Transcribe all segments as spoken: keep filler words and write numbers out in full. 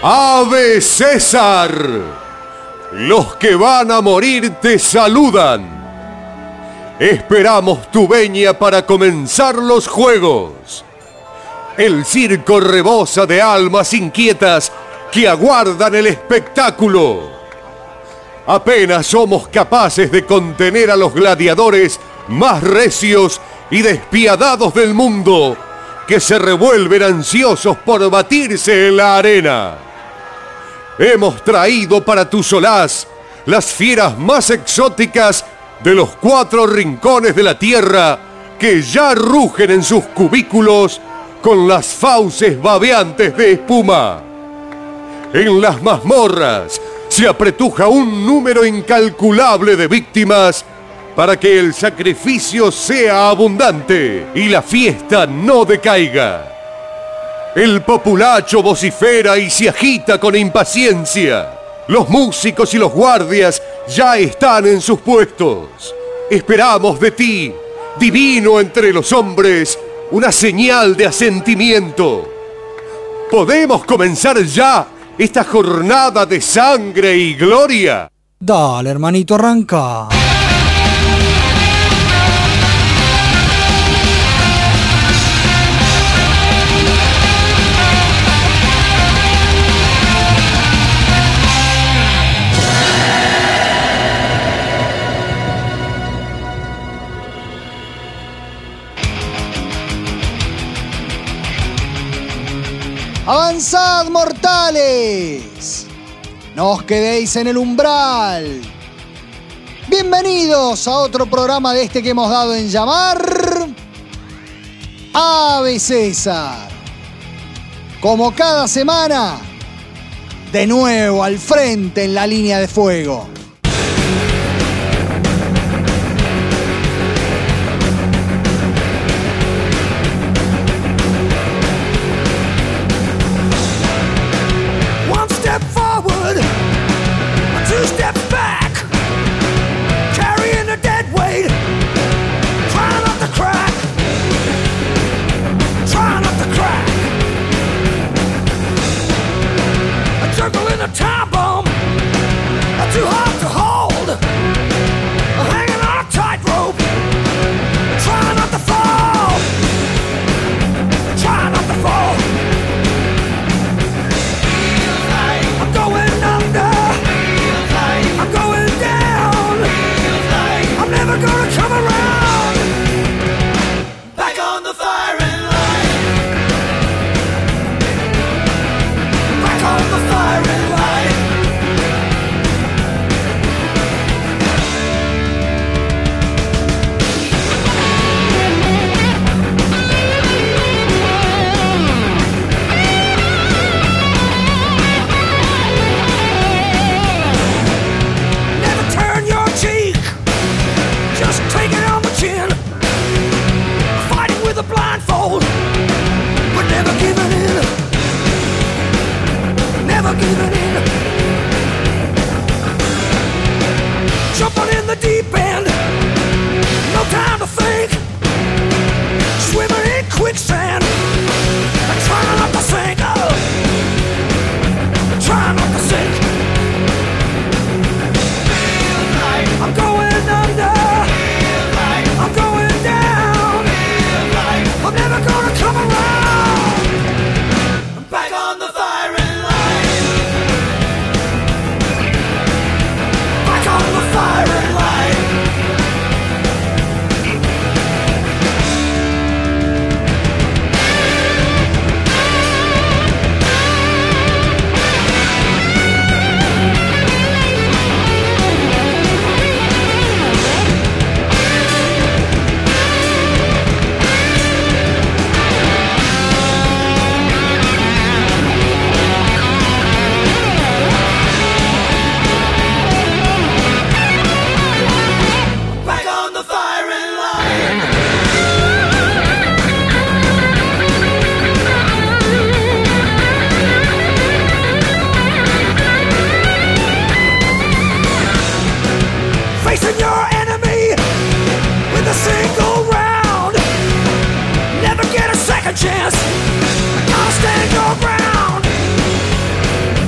¡Ave César! Los que van a morir te saludan. Esperamos tu venia para comenzar los juegos. El circo rebosa de almas inquietas que aguardan el espectáculo. Apenas somos capaces de contener a los gladiadores más recios y despiadados del mundo, que se revuelven ansiosos por batirse en la arena. Hemos traído para tu solaz las fieras más exóticas de los cuatro rincones de la tierra, que ya rugen en sus cubículos con las fauces babeantes de espuma. En las mazmorras se apretuja un número incalculable de víctimas para que el sacrificio sea abundante y la fiesta no decaiga. El populacho vocifera y se agita con impaciencia. Los músicos y los guardias ya están en sus puestos. Esperamos de ti, divino entre los hombres, una señal de asentimiento. ¿Podemos comenzar ya esta jornada de sangre y gloria? Dale, hermanito, arranca. ¡Avanzad, mortales! No os quedéis en el umbral. Bienvenidos a otro programa de este que hemos dado en llamar Ave César. Como cada semana, de nuevo al frente en la línea de fuego. chance. I'll stand your ground.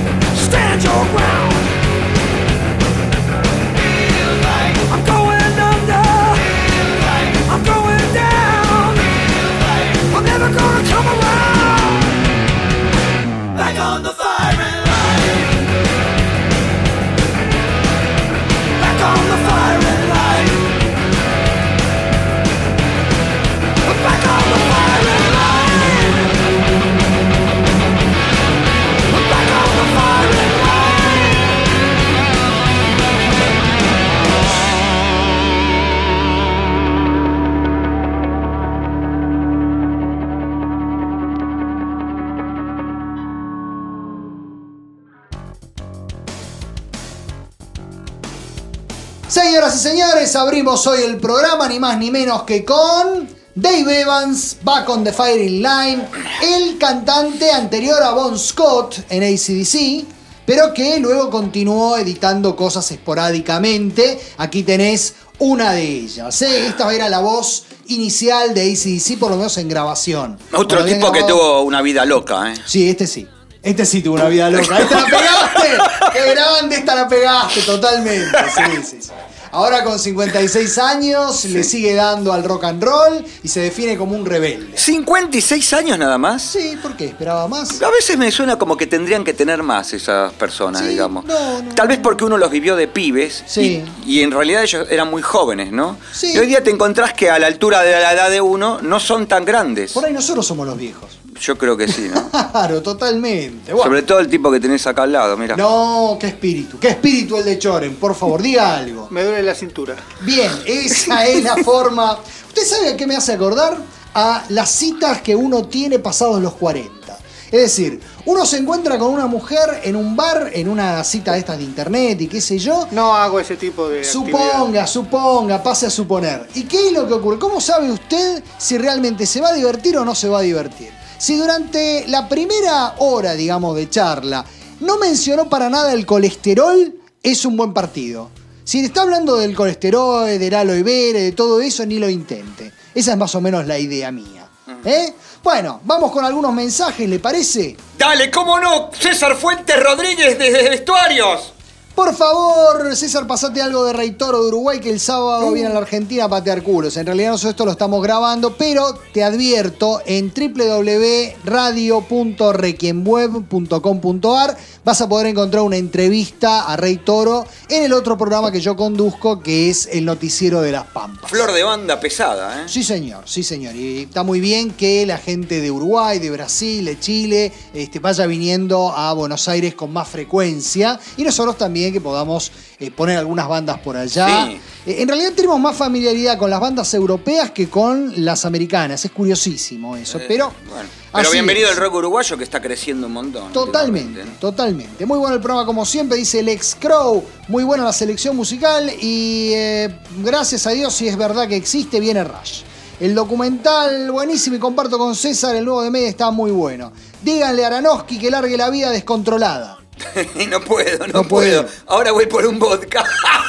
Señoras y señores, abrimos hoy el programa ni más ni menos que con Dave Evans, Back on the Firing Line, el cantante anterior a Bon Scott en A C D C, pero que luego continuó editando cosas esporádicamente. Aquí tenés una de ellas, ¿eh? Esta era la voz inicial de A C D C, por lo menos en grabación. Otro tipo grabado... que tuvo una vida loca, ¿eh? Sí, este sí. Este sí tuvo una vida loca. ¡Esta la pegaste! ¡Qué grande! Esta la pegaste totalmente. Sí, sí, sí. Ahora con cincuenta y seis años sí. Le sigue dando al rock and roll y se define como un rebelde. ¿cincuenta y seis años nada más? Sí, ¿por qué? ¿Esperaba más? A veces me suena como que tendrían que tener más esas personas, sí, digamos. No, no, Tal vez porque uno los vivió de pibes sí. y, y en realidad ellos eran muy jóvenes, ¿no? Sí. Y hoy día te encontrás que a la altura de la edad de uno no son tan grandes. Por ahí nosotros somos los viejos. Yo creo que sí, ¿no? Claro, totalmente. Bueno. Sobre todo el tipo que tenés acá al lado, mira. No, qué espíritu. Qué espíritu el de Choren. Por favor, diga algo. Me duele la cintura. Bien, esa es la forma. ¿Usted sabe a qué me hace acordar? A las citas que uno tiene pasados los cuarenta. Es decir, uno se encuentra con una mujer en un bar, en una cita de estas de internet y qué sé yo. No hago ese tipo de Suponga, actividad. suponga, pase a suponer. ¿Y qué es lo que ocurre? ¿Cómo sabe usted si realmente se va a divertir o no se va a divertir? Si durante la primera hora, digamos, de charla no mencionó para nada el colesterol, es un buen partido. Si está hablando del colesterol, del aloe vera, de todo eso, ni lo intente. Esa es más o menos la idea mía. ¿Eh? Bueno, vamos con algunos mensajes, ¿le parece? Dale, ¿cómo no? César Fuentes Rodríguez desde Vestuarios. Por favor, César, pasate algo de Rey Toro de Uruguay, que el sábado uh. viene a la Argentina a patear culos. En realidad nosotros esto lo estamos grabando, pero te advierto, en doble u doble u doble u punto radio punto requiemweb punto com punto a r vas a poder encontrar una entrevista a Rey Toro en el otro programa que yo conduzco, que es el Noticiero de las Pampas. Flor de banda pesada, ¿eh? Sí, señor, sí, señor. Y está muy bien que la gente de Uruguay, de Brasil, de Chile, este, vaya viniendo a Buenos Aires con más frecuencia. Y nosotros también que podamos eh, poner algunas bandas por allá. Sí. Eh, en realidad tenemos más familiaridad con las bandas europeas que con las americanas. Es curiosísimo eso, eh, pero... Bueno. Pero bienvenido es. al rock uruguayo que está creciendo un montón. Totalmente, totalmente. Muy bueno el programa como siempre, dice Lex Crow. Muy buena la selección musical y eh, gracias a Dios, si es verdad que existe, viene Rush. El documental buenísimo y comparto con César, el nuevo de Media está muy bueno. Díganle a Aronofsky que largue la vida descontrolada. no puedo, no, no puedo. puedo. Ahora voy por un vodka.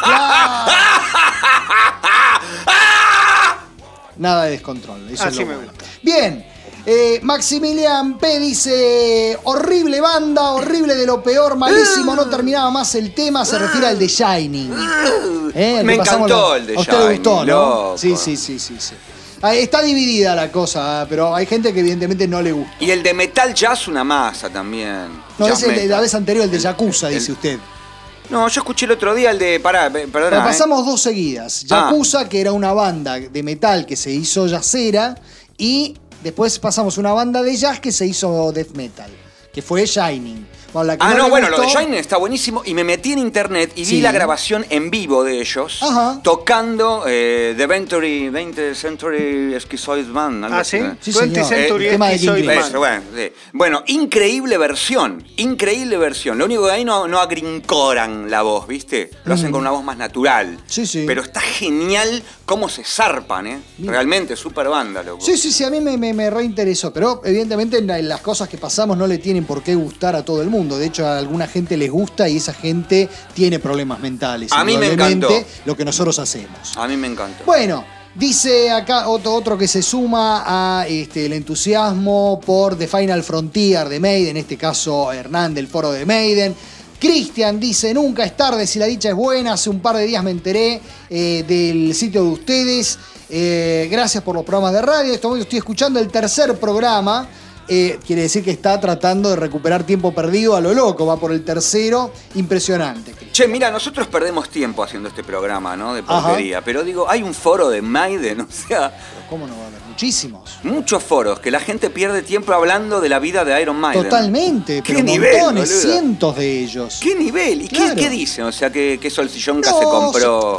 Nada de descontrol. Eso Así es lo me bueno. gusta. Bien. Eh, Maximilian P. dice: horrible banda, horrible de lo peor, malísimo, no terminaba más el tema. Se refiere al de Shining. ¿Eh? Me encantó el de Shining. ¿A usted le gustó, no? Loco. Sí, sí, sí, sí, sí. Está dividida la cosa, pero hay gente que evidentemente no le gusta. Y el de Metal Jazz, una masa también. No, Jazz es el de metal. la vez anterior, el de Yakuza, el, dice usted. No, yo escuché el otro día el de... Pará, perdona. Pero pasamos ¿eh? dos seguidas. Yakuza, ah. que era una banda de metal que se hizo jazzera, y después pasamos una banda de jazz que se hizo death metal, que fue Shining. Bueno, la que ah, no, no, bueno, gustó... lo de Shining está buenísimo y me metí en internet y sí. vi la grabación en vivo de ellos. Ajá. Tocando eh, The veinte Century Schizoid Band. Ah, ¿sí? Así, Sí, veinte señor. Century El tema de Schizoid King Band. Eso, bueno, sí. Bueno, increíble versión, increíble versión. Lo único que ahí no, no agrincoran la voz, ¿viste? Lo hacen Mm. con una voz más natural. Sí, sí. Pero está genial cómo se zarpan, ¿eh? Bien. Realmente, súper banda, loco. Sí, sí, sí, a mí me, me, me reinteresó, pero evidentemente las cosas que pasamos no le tienen por qué gustar a todo el mundo. De hecho, a alguna gente les gusta y esa gente tiene problemas mentales. A mí me encantó. Lo que nosotros hacemos. A mí me encantó. Bueno, dice acá otro, otro que se suma a este, el entusiasmo por The Final Frontier de Maiden, en este caso Hernán del foro de Maiden. Cristian dice: nunca es tarde si la dicha es buena. Hace un par de días me enteré eh, del sitio de ustedes. Eh, gracias por los programas de radio. En este momento estoy escuchando el tercer programa. Eh, quiere decir que está tratando de recuperar tiempo perdido a lo loco. Va por el tercero. Impresionante. Che, mira, nosotros perdemos tiempo haciendo este programa, ¿no? De porquería. Ajá. Pero digo, hay un foro de Maiden, o sea... Pero ¿cómo no va a haber? Muchísimos. Muchos foros, que la gente pierde tiempo hablando de la vida de Iron Maiden. Totalmente, ¿Qué pero nivel, montones, boluda? cientos de ellos. ¿Qué nivel? ¿Y claro. qué, qué dicen? O sea, que, que Sol Sillonka no, se compró... No,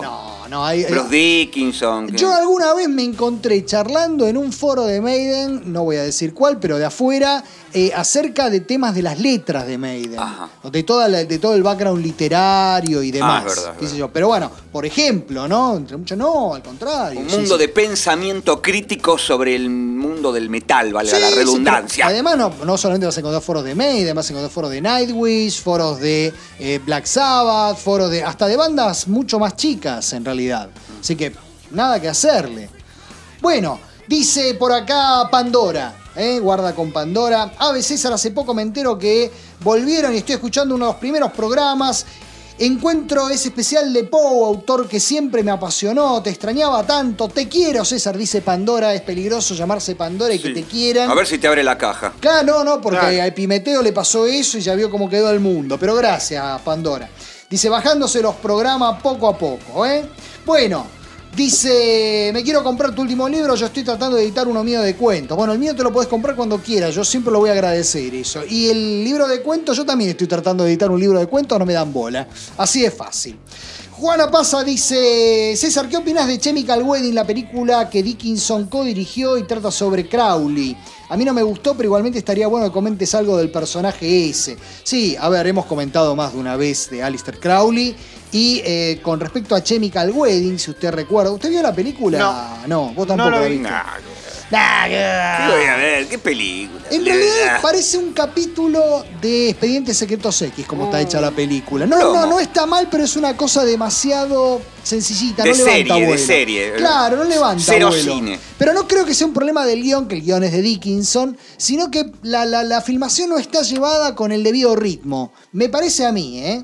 no. Hay, Bruce Dickinson. que- Yo alguna vez me encontré charlando en un foro de Maiden, no voy a decir cuál, pero de afuera, eh, acerca de temas de las letras de Maiden. Ajá. De, toda la- de todo el background literario y demás. Ah, es verdad, es qué sé verdad. yo. Pero bueno, por ejemplo, ¿no? Entre muchos, no, al contrario. Un sí, mundo sí. de pensamiento crítico sobre el mundo del metal, valga Sí, la sí, redundancia. pero además, no, no solamente vas a encontrar foros de Maiden, vas a encontrar foros de Nightwish, foros de eh, Black Sabbath, foros de hasta de bandas mucho más chicas, en realidad. Así que nada que hacerle. Bueno, dice por acá Pandora. ¿eh? Guarda con Pandora. Ave César, hace poco me entero que volvieron y estoy escuchando uno de los primeros programas. Encuentro ese especial de Poe, autor que siempre me apasionó, te extrañaba tanto, te quiero, César, dice Pandora, es peligroso llamarse Pandora y Sí. que te quieran. A ver si te abre la caja. Claro, no, no, porque Claro. a Epimeteo le pasó eso y ya vio cómo quedó el mundo, pero gracias, Pandora. Dice, bajándose los programas poco a poco, ¿eh? Bueno, dice, me quiero comprar tu último libro, yo estoy tratando de editar uno mío de cuentos. Bueno, el mío te lo puedes comprar cuando quieras, yo siempre lo voy a agradecer eso. Y el libro de cuentos, yo también estoy tratando de editar un libro de cuentos, no me dan bola. Así es fácil. Juana Pasa dice, César, ¿qué opinas de Chemical Wedding, la película que Dickinson co-dirigió y trata sobre Crowley? A mí no me gustó, pero igualmente estaría bueno que comentes algo del personaje ese. Sí, a ver, hemos comentado más de una vez de Aleister Crowley. Y eh, con respecto a Chemical Wedding, si usted recuerda, ¿usted vio la película? No. No, vos tampoco No lo la vi. viste. Nah, Nah, ¿qué voy a ver? ¿Qué película? En realidad parece un capítulo de Expedientes Secretos X, como está hecha la película. No, no, Plomo. no está mal, pero es una cosa demasiado sencillita, De no levanta serie, de vuelo. serie. Claro, no levanta Cero vuelo. cine. Pero no creo que sea un problema del guión, que el guión es de Dickinson, sino que la, la, la filmación no está llevada con el debido ritmo. Me parece a mí, ¿eh?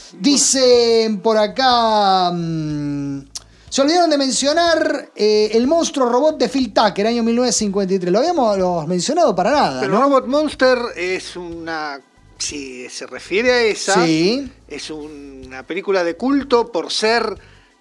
Dicen por acá... mmm, se olvidaron de mencionar eh, el monstruo robot de Phil Tucker, año mil novecientos cincuenta y tres. Lo habíamos lo mencionado para nada, Pero ¿no? Robot Monster es una... Si se refiere a esa, Sí. es una película de culto por ser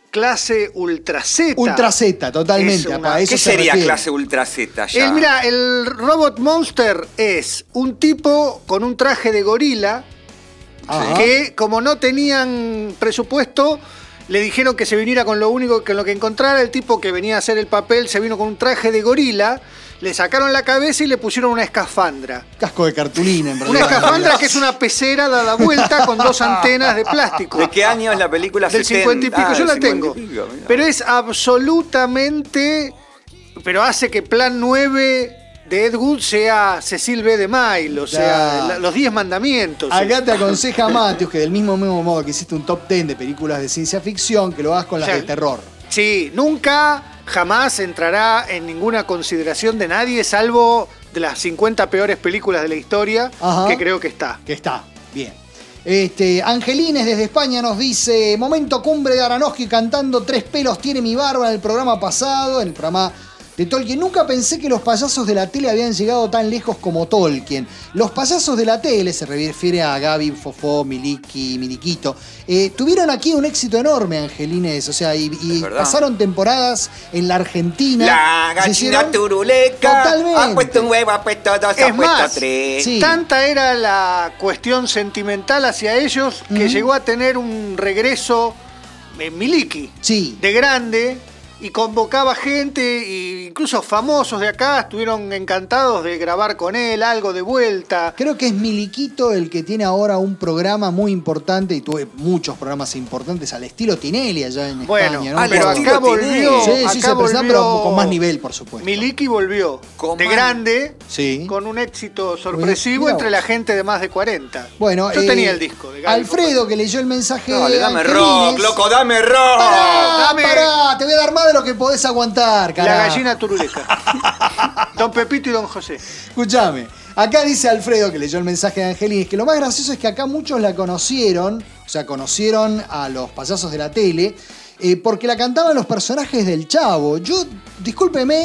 clase Ultra Z. Ultra Z, totalmente. Es una- apa, a eso ¿Qué se sería refiere. clase Ultra Z ya? El, mira, el Robot Monster es un tipo con un traje de gorila Ajá. que, como no tenían presupuesto, le dijeron que se viniera con lo único, con lo que encontrara. El tipo que venía a hacer el papel se vino con un traje de gorila, le sacaron la cabeza y le pusieron una escafandra. Casco de cartulina, en Una realidad. escafandra que es una pecera dada vuelta con dos antenas de plástico. ¿De qué año es la película? Del setenta. cincuenta y pico, Ah, yo la del cincuenta tengo. y pico, mirá. Pero es absolutamente... Pero hace que Plan nueve de Ed Wood sea Cecil B. DeMille, o sea, Claro. la- los diez mandamientos. Acá te aconseja Matthews que del mismo, mismo modo que hiciste un top ten de películas de ciencia ficción, que lo hagas con las Sí. de terror. Sí, nunca, jamás entrará en ninguna consideración de nadie, salvo de las cincuenta peores películas de la historia, Ajá. que creo que está. Que está, bien. Este, Angelines desde España nos dice, momento cumbre de Aronofsky cantando Tres pelos tiene mi barba en el programa pasado, en el programa de Tolkien. Nunca pensé que los payasos de la tele habían llegado tan lejos como Tolkien. Los payasos de la tele, se refiere a Gaby, Fofó, Miliki, Miliquito, eh, tuvieron aquí un éxito enorme, Angelines, o sea, y, y Es verdad. pasaron temporadas en la Argentina. La Se gallina hicieron- turuleca Totalmente. ha puesto un huevo, ha puesto dos, ha Es puesto más, tres. sí. Tanta era la cuestión sentimental hacia ellos que Ujú. llegó a tener un regreso eh, Miliki, Sí. de grande, y convocaba gente, e incluso famosos de acá estuvieron encantados de grabar con él, algo de vuelta. Creo que es Miliquito el que tiene ahora un programa muy importante y tuve muchos programas importantes al estilo Tinelli allá en Bueno, España, ¿no? al pero estilo acá volvió, Sí, sí, acá se presentan, volvió pero con más nivel, por supuesto. Miliki volvió Con de más- grande, Sí. con un éxito sorpresivo Mirá entre vos. la gente de más de cuarenta. Bueno, yo eh, tenía el disco de Gaby Alfredo, que leyó el mensaje Dale, de dame Angelines. rock, loco, dame rock. Pará, Dame- pará, te voy a dar más de lo que podés aguantar, La carajo. gallina turuleca. Don Pepito y Don José. Escuchame, acá dice Alfredo, que leyó el mensaje de Angelines, que lo más gracioso es que acá muchos la conocieron, o sea, conocieron a los payasos de la tele, eh, porque la cantaban los personajes del Chavo. Yo, discúlpeme,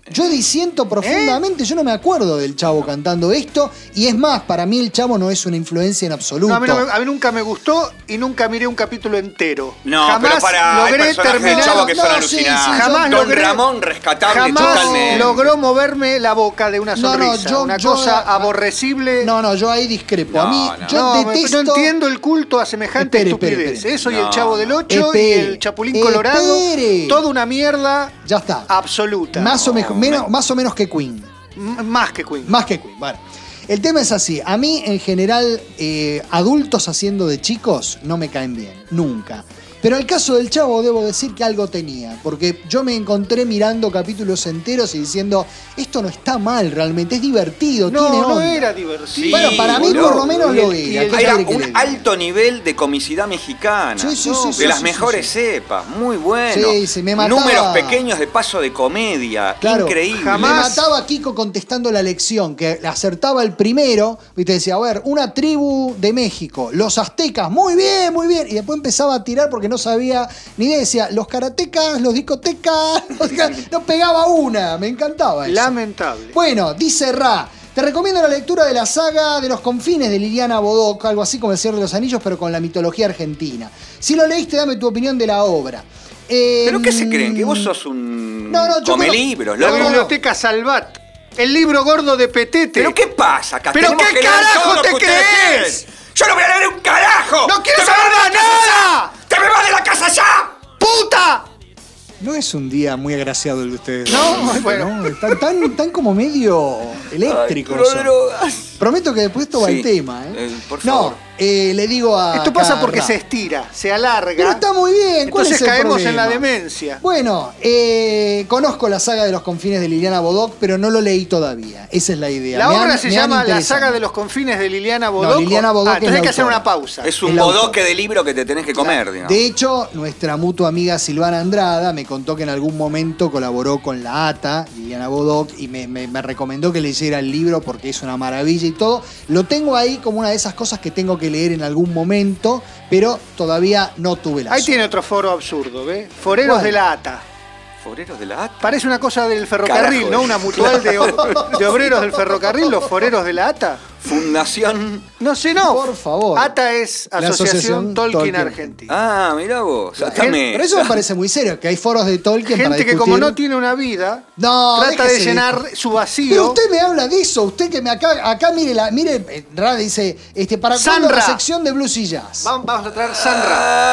Yo disiento profundamente, ¿Eh? Yo no me acuerdo del Chavo cantando esto, y es más, para mí el Chavo no es una influencia en absoluto. No, a, mí no, a mí nunca me gustó y nunca miré un capítulo entero. No, jamás pero para logré terminar. Del Chavo que no, son sí, alucinantes. sí, jamás Don logré, Ramón rescatable jamás totalmente. logró moverme la boca de una sonrisa. No, no, yo, una yo, cosa a, aborrecible. No, no, yo ahí discrepo. No, a mí, no. yo no, detesto... no entiendo el culto a semejante Espere, estupidez. espere, espere. Eso y No. el Chavo del Ocho Espere, y el Chapulín Colorado. espere. Toda una mierda Ya está. absoluta. Más o, me- No, menos, me- más o menos que Queen. M- Más que Queen. Más que Queen, vale. El tema es así. A mí, en general, eh, adultos haciendo de chicos no me caen bien. Nunca. Pero el caso del Chavo, debo decir que algo tenía. Porque yo me encontré mirando capítulos enteros y diciendo, esto no está mal realmente, es divertido, No, tiene no onda. era divertido. Bueno, para mí boludo. por lo menos Y el- lo y era. el- ¿Qué Era quiere que le un diga? alto nivel de comicidad mexicana. Sí, sí, ¿no? sí, de sí, las sí, mejores sí, cepas. Muy bueno. Sí, sí, me mataba. Números pequeños de paso de comedia. Claro, Increíble. jamás- Me mataba a Kiko contestando la lección, que acertaba el primero, y te decía, a ver, una tribu de México, los aztecas, muy bien, muy bien. Y después empezaba a tirar porque no sabía ni idea. Decía, los karatecas, los discotecas, los disco- no pegaba una, me encantaba eso. Lamentable. Bueno, dice Ra, te recomiendo la lectura de la saga de los confines de Liliana Bodoc, algo así como El Señor de los Anillos, pero con la mitología argentina. Si lo leíste, dame tu opinión de la obra. Eh, ¿Pero qué se creen? ¿Que vos sos un No, no, yo come creo- libros, La No, no, loco? no. biblioteca Salvat. El libro gordo de Petete. ¿Pero qué pasa acá? ¿Pero Tenemos qué que leer carajo todo lo te que ustedes crees? quieren. ¡Yo no voy a leer un carajo! ¡No quiero ¡Te me saber vas de la casa nada! ya! ¡Te me vas de la casa ya! ¡Puta! No es un día muy agraciado el de ustedes. No, bueno. No, están tan, tan como medio eléctricos. Ay, pero son. drogas. Prometo que después esto va Sí, el tema, ¿eh? eh, por favor. No, eh, le digo a. Esto pasa acá, porque Ra. se estira, se alarga. Pero está muy bien. ¿Cuál Entonces es el caemos en la problema? demencia. Bueno, eh, conozco la saga de los confines de Liliana Bodoc, pero no lo leí todavía. Esa es la idea. La Me obra han- se me han llama La interesado. saga de los confines de Liliana Bodoc. Liliana Bodoc Ah, es entonces la hay que hacer autora. una pausa. Es un El autor. bodoque de libro que te tenés que comer, digamos. De hecho, nuestra mutua amiga Silvana Andrada me contó que en algún momento colaboró con la ATA, Liliana Bodoc, y me, me- me recomendó que leyera el libro porque es una maravilla y todo. Lo tengo ahí como una de esas cosas que tengo que leer en algún momento, pero todavía no tuve la Ahí suerte. tiene otro foro absurdo, ¿ves? Foreros ¿Cuál? de la ATA. ¿Foreros de la ATA? Parece una cosa del ferrocarril, Carajo. ¿no? Una mutual de, de obreros del ferrocarril, los foreros de la ATA. Fundación... No sé, no. Por favor. ATA es La Asociación, Asociación Tolkien, Tolkien. Argentina. Ah, mirá vos. Sácame. Pero eso me parece muy serio, que hay foros de Tolkien para Gente que discutir. como no tiene una vida, No, trata de déjese llenar de- su Pero vacío. usted me habla de eso, usted que me acá, acá mire la, mire, eh, Ra dice, este, ¿para cuándo la Sandra. sección de blues y jazz? Vamos, vamos a traer Sandra.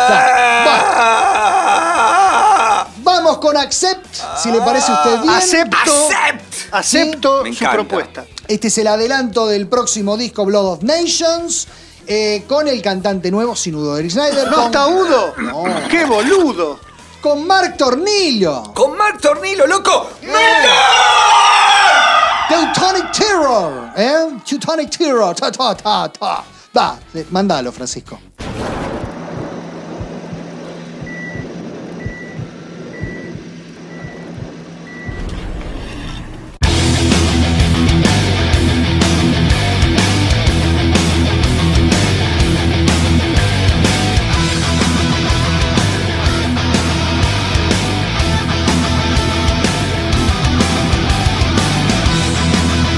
Ah. Vamos con Accept, si le parece a usted bien. Acepto, Accept. acepto Me su encanta. propuesta. Este es el adelanto del próximo disco Blood of Nations, eh, con el cantante nuevo, sin Udo Eric Schneider. ¿No con, está Udo? No. ¡Qué boludo! con Mark Tornillo. Con Mark Tornillo, loco. Teutonic Terror, ¿eh? Teutonic Terror, ta, ta, ta, ta. Va, eh, mandalo, Francisco.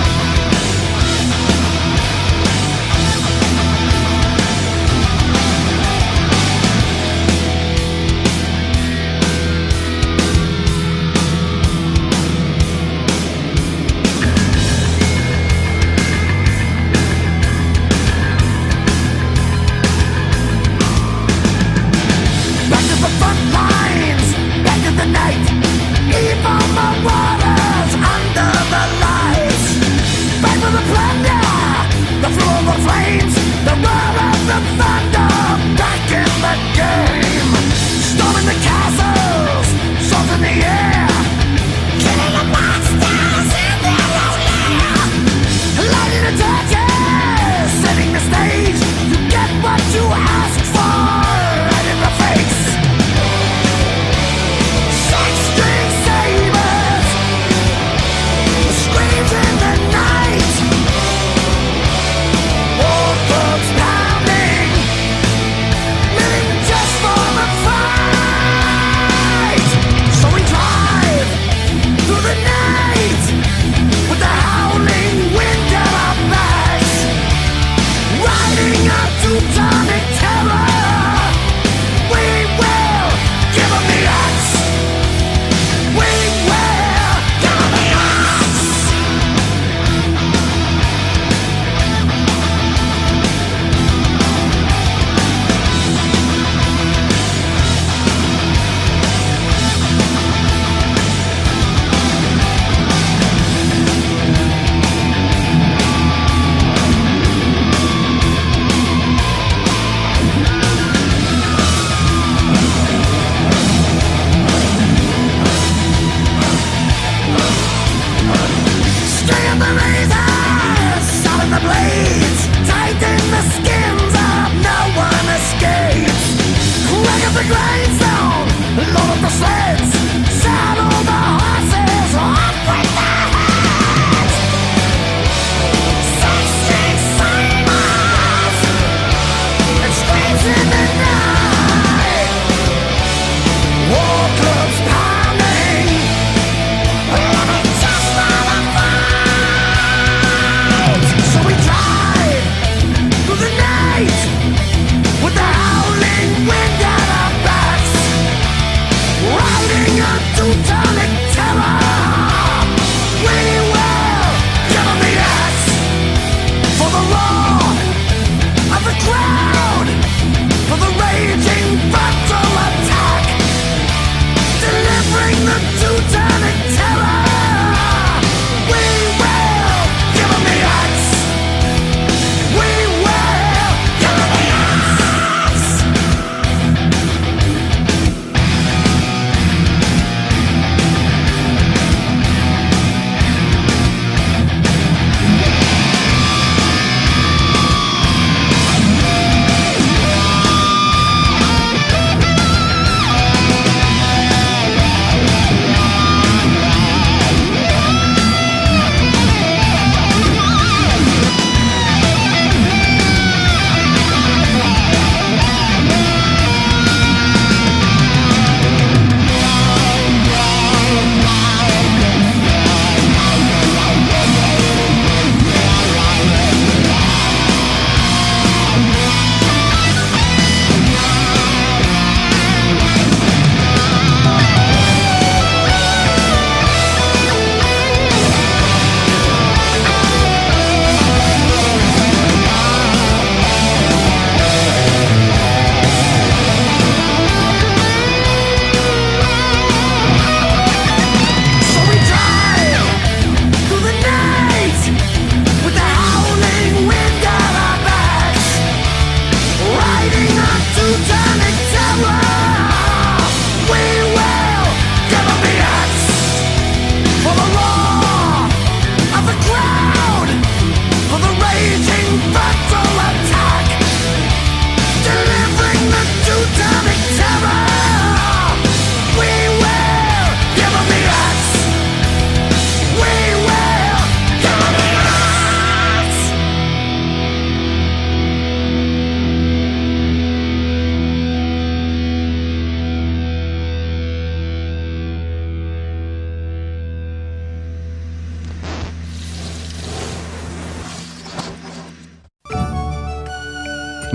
Thank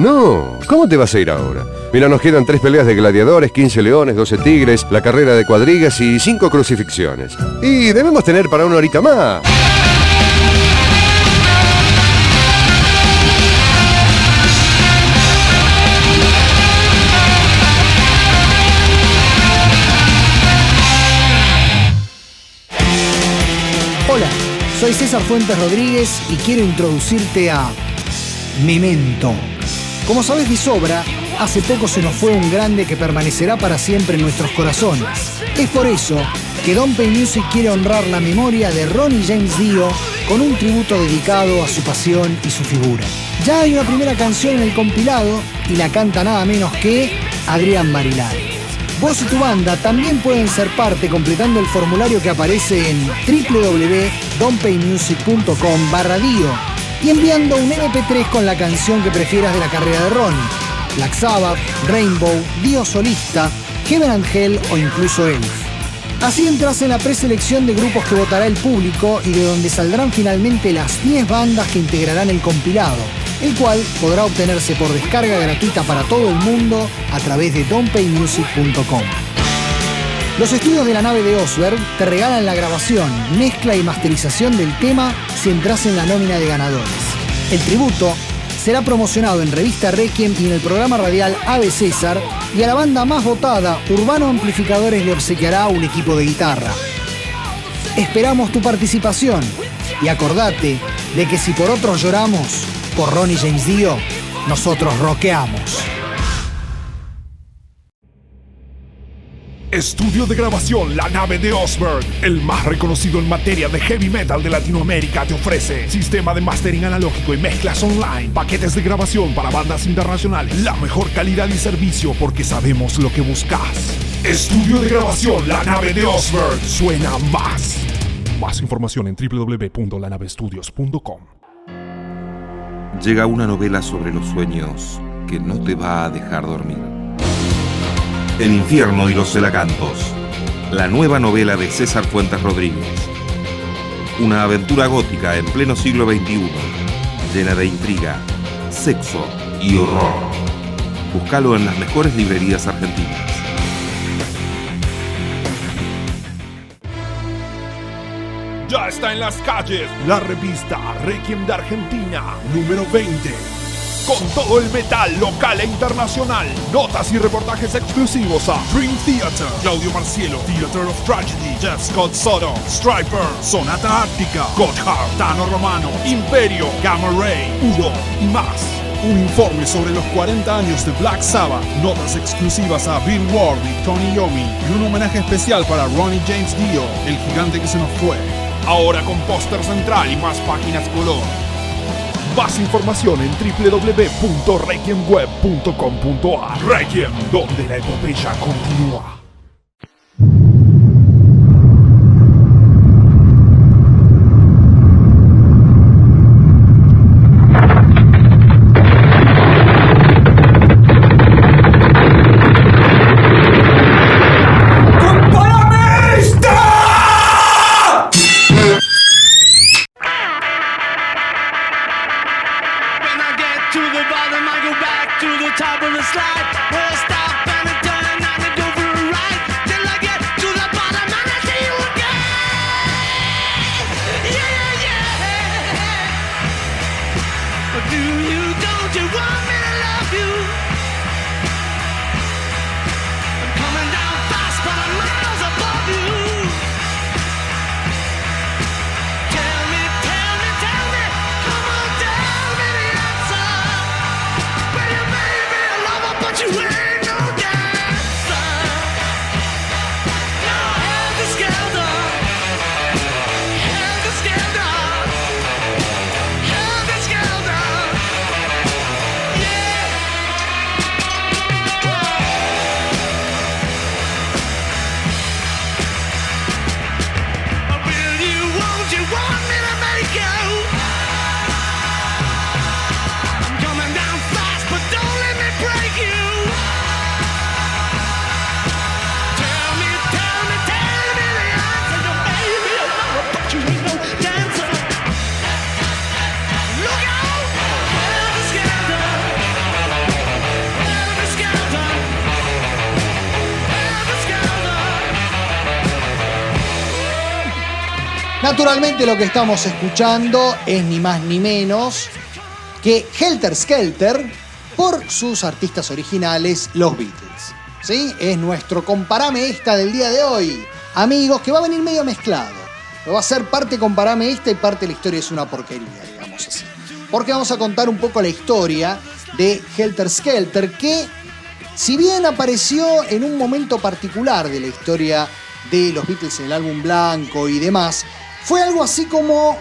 No, ¿cómo te vas a ir ahora? Mira, nos quedan tres peleas de gladiadores, quince leones, doce tigres, la carrera de cuadrigas y cinco crucifixiones. Y debemos tener para una horita más. Hola, soy César Fuentes Rodríguez y quiero introducirte a Memento. Como sabes de sobra, hace poco se nos fue un grande que permanecerá para siempre en nuestros corazones. Es por eso que Don't Pay Music quiere honrar la memoria de Ronnie James Dio con un tributo dedicado a su pasión y su figura. Ya hay una primera canción en el compilado y la canta nada menos que Adrián Marilari. Vos y tu banda también pueden ser parte completando el formulario que aparece en w w w punto don't pay music punto com barra dio y enviando un eme pe tres con la canción que prefieras de la carrera de Ronnie. Black Sabbath, Rainbow, Dio solista, Heaven and Hell o incluso Elf. Así entras en la preselección de grupos que votará el público y de donde saldrán finalmente las diez bandas que integrarán el compilado, el cual podrá obtenerse por descarga gratuita para todo el mundo a través de don't pay music punto com. Los estudios de la nave de Osberg te regalan la grabación, mezcla y masterización del tema si entras en la nómina de ganadores. El tributo será promocionado en Revista Requiem y en el programa radial Ave César, y a la banda más votada, Urbano Amplificadores, le obsequiará un equipo de guitarra. Esperamos tu participación y acordate de que si por otros lloramos, por Ronnie James Dio, nosotros rockeamos. Estudio de grabación La Nave de Osberg, el más reconocido en materia de heavy metal de Latinoamérica, te ofrece sistema de mastering analógico y mezclas online, paquetes de grabación para bandas internacionales, la mejor calidad y servicio porque sabemos lo que buscas. Estudio de grabación La Nave de Osberg, suena más. Más información en w w w punto la nave estudios punto com. Llega una novela sobre los sueños que no te va a dejar dormir. El infierno y los celacantos, la nueva novela de César Fuentes Rodríguez. Una aventura gótica en pleno siglo veintiuno, llena de intriga, sexo y horror. Búscalo en las mejores librerías argentinas. Ya está en las calles la revista Requiem de Argentina, número veinte. Con todo el metal local e internacional. Notas y reportajes exclusivos a Dream Theater, Claudio Marcielo, Theater of Tragedy, Jeff Scott Soto, Striper, Sonata Ártica, Gotthard, Tano Romano, Imperio, Gamma Ray, Udo y más. Un informe sobre los cuarenta años de Black Sabbath, notas exclusivas a Bill Ward y Tony Iommi y un homenaje especial para Ronnie James Dio, el gigante que se nos fue. Ahora con póster central y más páginas color. Más información en w w w punto requiem web punto com punto a r. Requiem, donde la epopeya continúa. To the bottom, I go back to the top of the slide. Where I stop and I turn and I go for a ride. Naturalmente lo que estamos escuchando es ni más ni menos que Helter Skelter por sus artistas originales, los Beatles. ¿Sí? Es nuestro comparame esta del día de hoy, amigos, que va a venir medio mezclado. Va a ser parte comparame esta y parte de la historia es una porquería, digamos así. Porque vamos a contar un poco la historia de Helter Skelter, que si bien apareció en un momento particular de la historia de los Beatles en el álbum blanco y demás, fue algo así como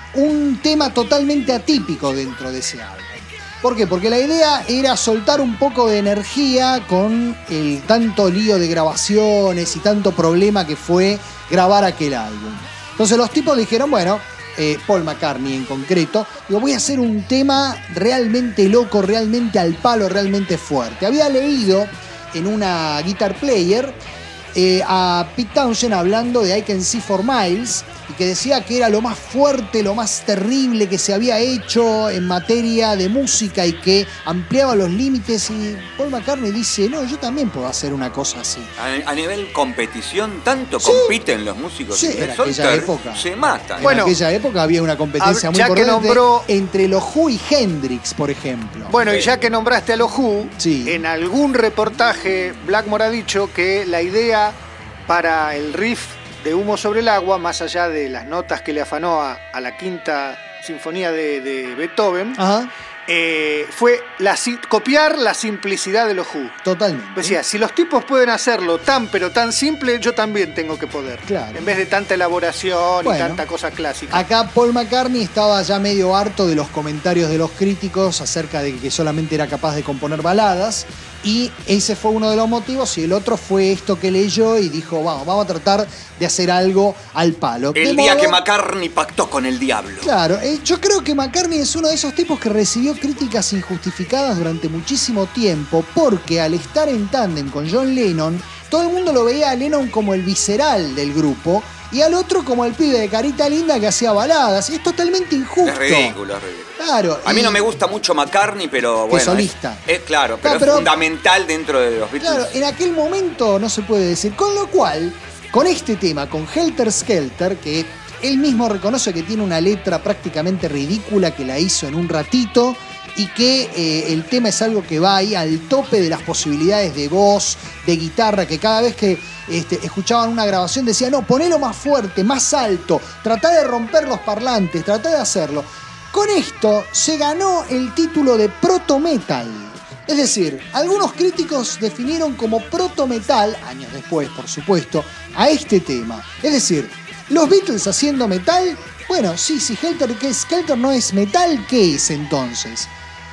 un tema totalmente atípico dentro de ese álbum. ¿Por qué? Porque la idea era soltar un poco de energía con el tanto lío de grabaciones y tanto problema que fue grabar aquel álbum. Entonces los tipos dijeron, bueno, eh, Paul McCartney en concreto, digo, voy a hacer un tema realmente loco, realmente al palo, realmente fuerte. Había leído en una Guitar Player eh, a Pete Townshend hablando de I Can See For Miles y que decía que era lo más fuerte, lo más terrible que se había hecho en materia de música y que ampliaba los límites, y Paul McCartney dice, no, yo también puedo hacer una cosa así. A, a nivel competición, tanto sí, compiten los músicos. Sí, en aquella época. Se matan. En bueno, aquella época había una competencia muy ya que importante nombró, entre los Who y Hendrix, por ejemplo. Bueno, y ya que nombraste a los Who, sí, en algún reportaje Blackmore ha dicho que la idea para el riff de Humo sobre el agua, más allá de las notas que le afanó a, a la quinta sinfonía de, de Beethoven, ajá, eh, fue la, copiar la simplicidad de los Who. Totalmente. Decía, si los tipos pueden hacerlo tan pero tan simple, yo también tengo que poder. Claro. En vez de tanta elaboración bueno, y tanta cosa clásica. Acá Paul McCartney estaba ya medio harto de los comentarios de los críticos acerca de que solamente era capaz de componer baladas. Y ese fue uno de los motivos, y el otro fue esto que leyó y dijo, vamos, vamos a tratar de hacer algo al palo. El de día modo... que McCartney pactó con el diablo. Claro, eh, yo creo que McCartney es uno de esos tipos que recibió críticas injustificadas durante muchísimo tiempo, porque al estar en tándem con John Lennon, todo el mundo lo veía a Lennon como el visceral del grupo, y al otro como el pibe de carita linda que hacía baladas. Es totalmente injusto. Es ridículo, es ridículo. Claro. A mí no me gusta mucho McCartney, pero bueno. Es solista. Es, es claro, pero, no, pero es fundamental dentro de los Beatles. Claro, en aquel momento no se puede decir. Con lo cual, con este tema, con Helter Skelter, que él mismo reconoce que tiene una letra prácticamente ridícula, que la hizo en un ratito, y que eh, el tema es algo que va ahí al tope de las posibilidades de voz, de guitarra, que cada vez que este, escuchaban una grabación decían, no, ponelo más fuerte, más alto, tratá de romper los parlantes, tratá de hacerlo. Con esto se ganó el título de proto-metal. Es decir, algunos críticos definieron como proto-metal, años después por supuesto, a este tema. Es decir, los Beatles haciendo metal, bueno, sí, si Helter Skelter no es metal, ¿qué es entonces?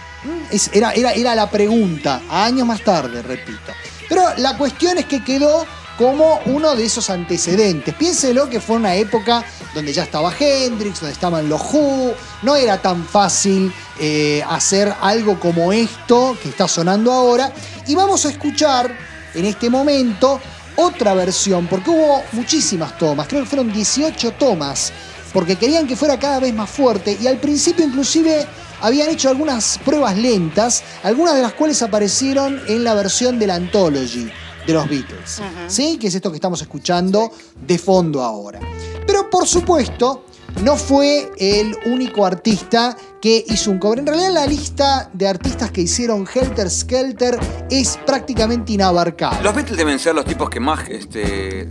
Es, era, era, era la pregunta, años más tarde, repito. Pero la cuestión es que quedó como uno de esos antecedentes. Piénselo que fue una época donde ya estaba Hendrix, donde estaban los Who. No era tan fácil eh, hacer algo como esto que está sonando ahora. Y vamos a escuchar en este momento otra versión, porque hubo muchísimas tomas, creo que fueron dieciocho tomas, porque querían que fuera cada vez más fuerte, y al principio inclusive habían hecho algunas pruebas lentas, algunas de las cuales aparecieron en la versión de la Anthology de los Beatles, uh-huh. ¿Sí? Que es esto que estamos escuchando de fondo ahora. Pero por supuesto, no fue el único artista que hizo un cover. En realidad la lista de artistas que hicieron Helter Skelter es prácticamente inabarcable. Los Beatles deben ser los tipos que más... Este...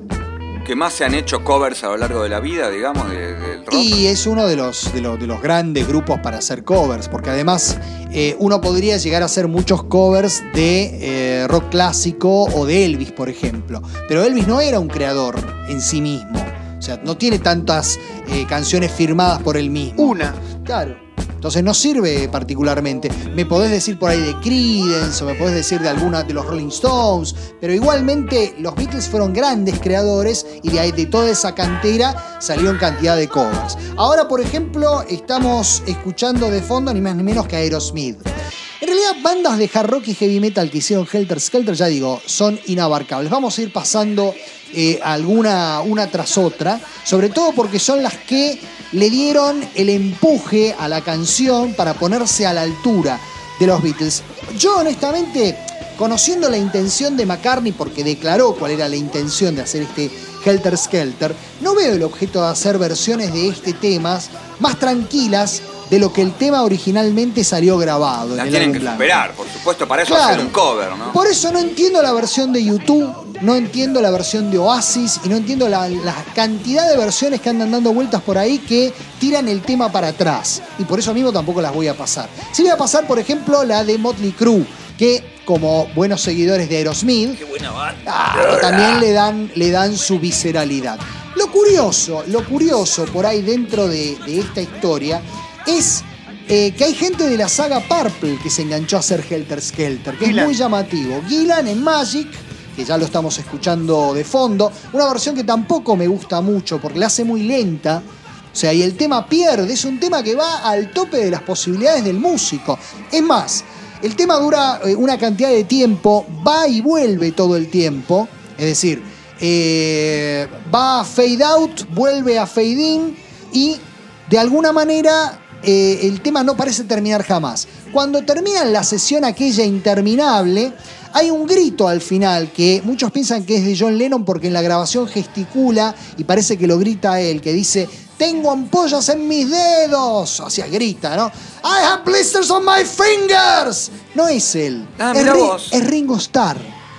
que más se han hecho covers a lo largo de la vida, digamos, de, del rock. Y es uno de los, de, los, de los grandes grupos para hacer covers, porque además eh, uno podría llegar a hacer muchos covers de eh, rock clásico o de Elvis, por ejemplo. Pero Elvis no era un creador en sí mismo. O sea, no tiene tantas eh, canciones firmadas por él mismo. Una. Claro. Entonces no sirve particularmente. Me podés decir por ahí de Creedence o me podés decir de alguna de los Rolling Stones, pero igualmente los Beatles fueron grandes creadores y de ahí de toda esa cantera salieron cantidad de covers. Ahora, por ejemplo, estamos escuchando de fondo ni más ni menos que Aerosmith. En realidad, bandas de hard rock y heavy metal que hicieron Helter Skelter, ya digo, son inabarcables. Vamos a ir pasando eh, alguna una tras otra, sobre todo porque son las que le dieron el empuje a la canción para ponerse a la altura de los Beatles. Yo, honestamente, conociendo la intención de McCartney, porque declaró cuál era la intención de hacer este, Helter Skelter, no veo el objeto de hacer versiones de este tema más tranquilas de lo que el tema originalmente salió grabado. La en el tienen álbum que blanco. superar, por supuesto, para eso Claro. hacer un cover, ¿no? Por eso no entiendo la versión de YouTube, no entiendo la versión de Oasis y no entiendo la, la cantidad de versiones que andan dando vueltas por ahí que tiran el tema para atrás. Y por eso mismo tampoco las voy a pasar. Sí voy a pasar, por ejemplo, la de Motley Crue, que como buenos seguidores de Aerosmith, Qué buena banda. ah, también le dan, le dan su visceralidad. Lo curioso, lo curioso por ahí dentro de, de esta historia es eh, que hay gente de la saga Purple que se enganchó a hacer Helter Skelter, que Gillan. es muy llamativo. Gillan en Magic, que ya lo estamos escuchando de fondo, una versión que tampoco me gusta mucho porque la hace muy lenta. O sea, y el tema pierde, es un tema que va al tope de las posibilidades del músico. Es más, el tema dura eh, una cantidad de tiempo, va y vuelve todo el tiempo, es decir, eh, va a fade out, vuelve a fade in y de alguna manera eh, el tema no parece terminar jamás. Cuando termina la sesión aquella interminable, hay un grito al final que muchos piensan que es de John Lennon porque en la grabación gesticula y parece que lo grita él, que dice: tengo ampollas en mis dedos. O sea, grita, ¿no? I have blisters on my fingers. No es él. Ah, es, mirá Ri- vos. es Ringo Starr.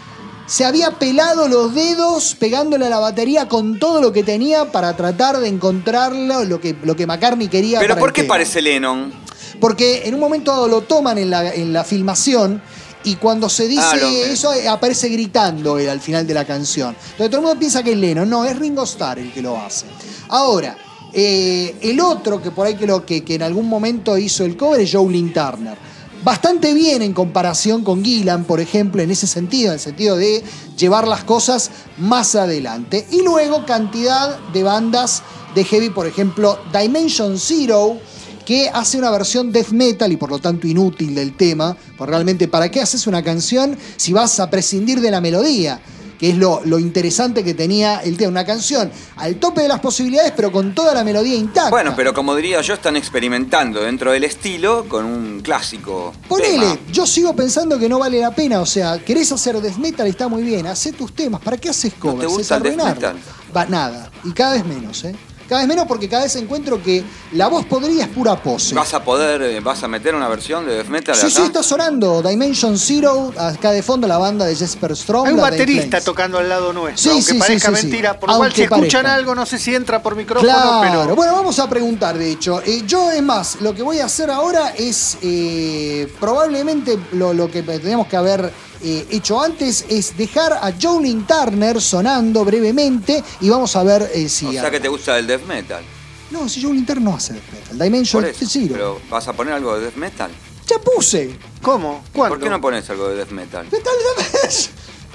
Se había pelado los dedos pegándole a la batería con todo lo que tenía para tratar de encontrarlo, lo que, lo que McCartney quería. Pero para ¿por el qué tema. parece Lennon? Porque en un momento lo toman en la, en la filmación y cuando se dice Ah, lo- eso eh, aparece gritando él al final de la canción. Entonces todo el mundo piensa que es Lennon. No, es Ringo Starr el que lo hace. Ahora, eh, el otro que por ahí que, lo, que, que en algún momento hizo el cover es Jolene Turner. Bastante bien en comparación con Gillan, por ejemplo, en ese sentido, en el sentido de llevar las cosas más adelante. Y luego cantidad de bandas de heavy, por ejemplo, Dimension Zero, que hace una versión death metal y por lo tanto inútil del tema, porque realmente ¿para qué haces una canción si vas a prescindir de la melodía? Que es lo, lo interesante que tenía el tema, una canción al tope de las posibilidades pero con toda la melodía intacta. Bueno, pero como diría yo, están experimentando dentro del estilo con un clásico Ponele, tema. yo sigo pensando que no vale la pena, o sea, querés hacer death metal, está muy bien, hacé tus temas, ¿para qué haces covers? te gusta Es el death arruinarlo. metal? Va, nada, y cada vez menos, ¿eh? Cada vez menos porque cada vez encuentro que la voz podría es pura pose. ¿Vas a poder, eh, vas a meter una versión de death metal Sí, acá? sí, está sonando Dimension Zero, acá de fondo la banda de Jesper Strong. Hay un la de baterista Flames. tocando al lado nuestro, Sí, aunque sí, parezca sí, sí, mentira. sí. Por lo cual, Aunque si escuchan parezca. algo, no sé si entra por micrófono, Claro, pero... bueno, vamos a preguntar, de hecho. Eh, yo, es más, lo que voy a hacer ahora es eh, probablemente lo, lo que teníamos que haber eh, hecho antes es dejar a Jolene Turner sonando brevemente y vamos a ver eh, si... O sea que te gusta el death metal. No, si Jolene Turner no hace death metal. Dimension Por eso. Zero. Pero ¿vas a poner algo de death metal? Ya puse. ¿Cómo? ¿Cuándo? ¿Por qué no pones algo de death metal? Metal Damage.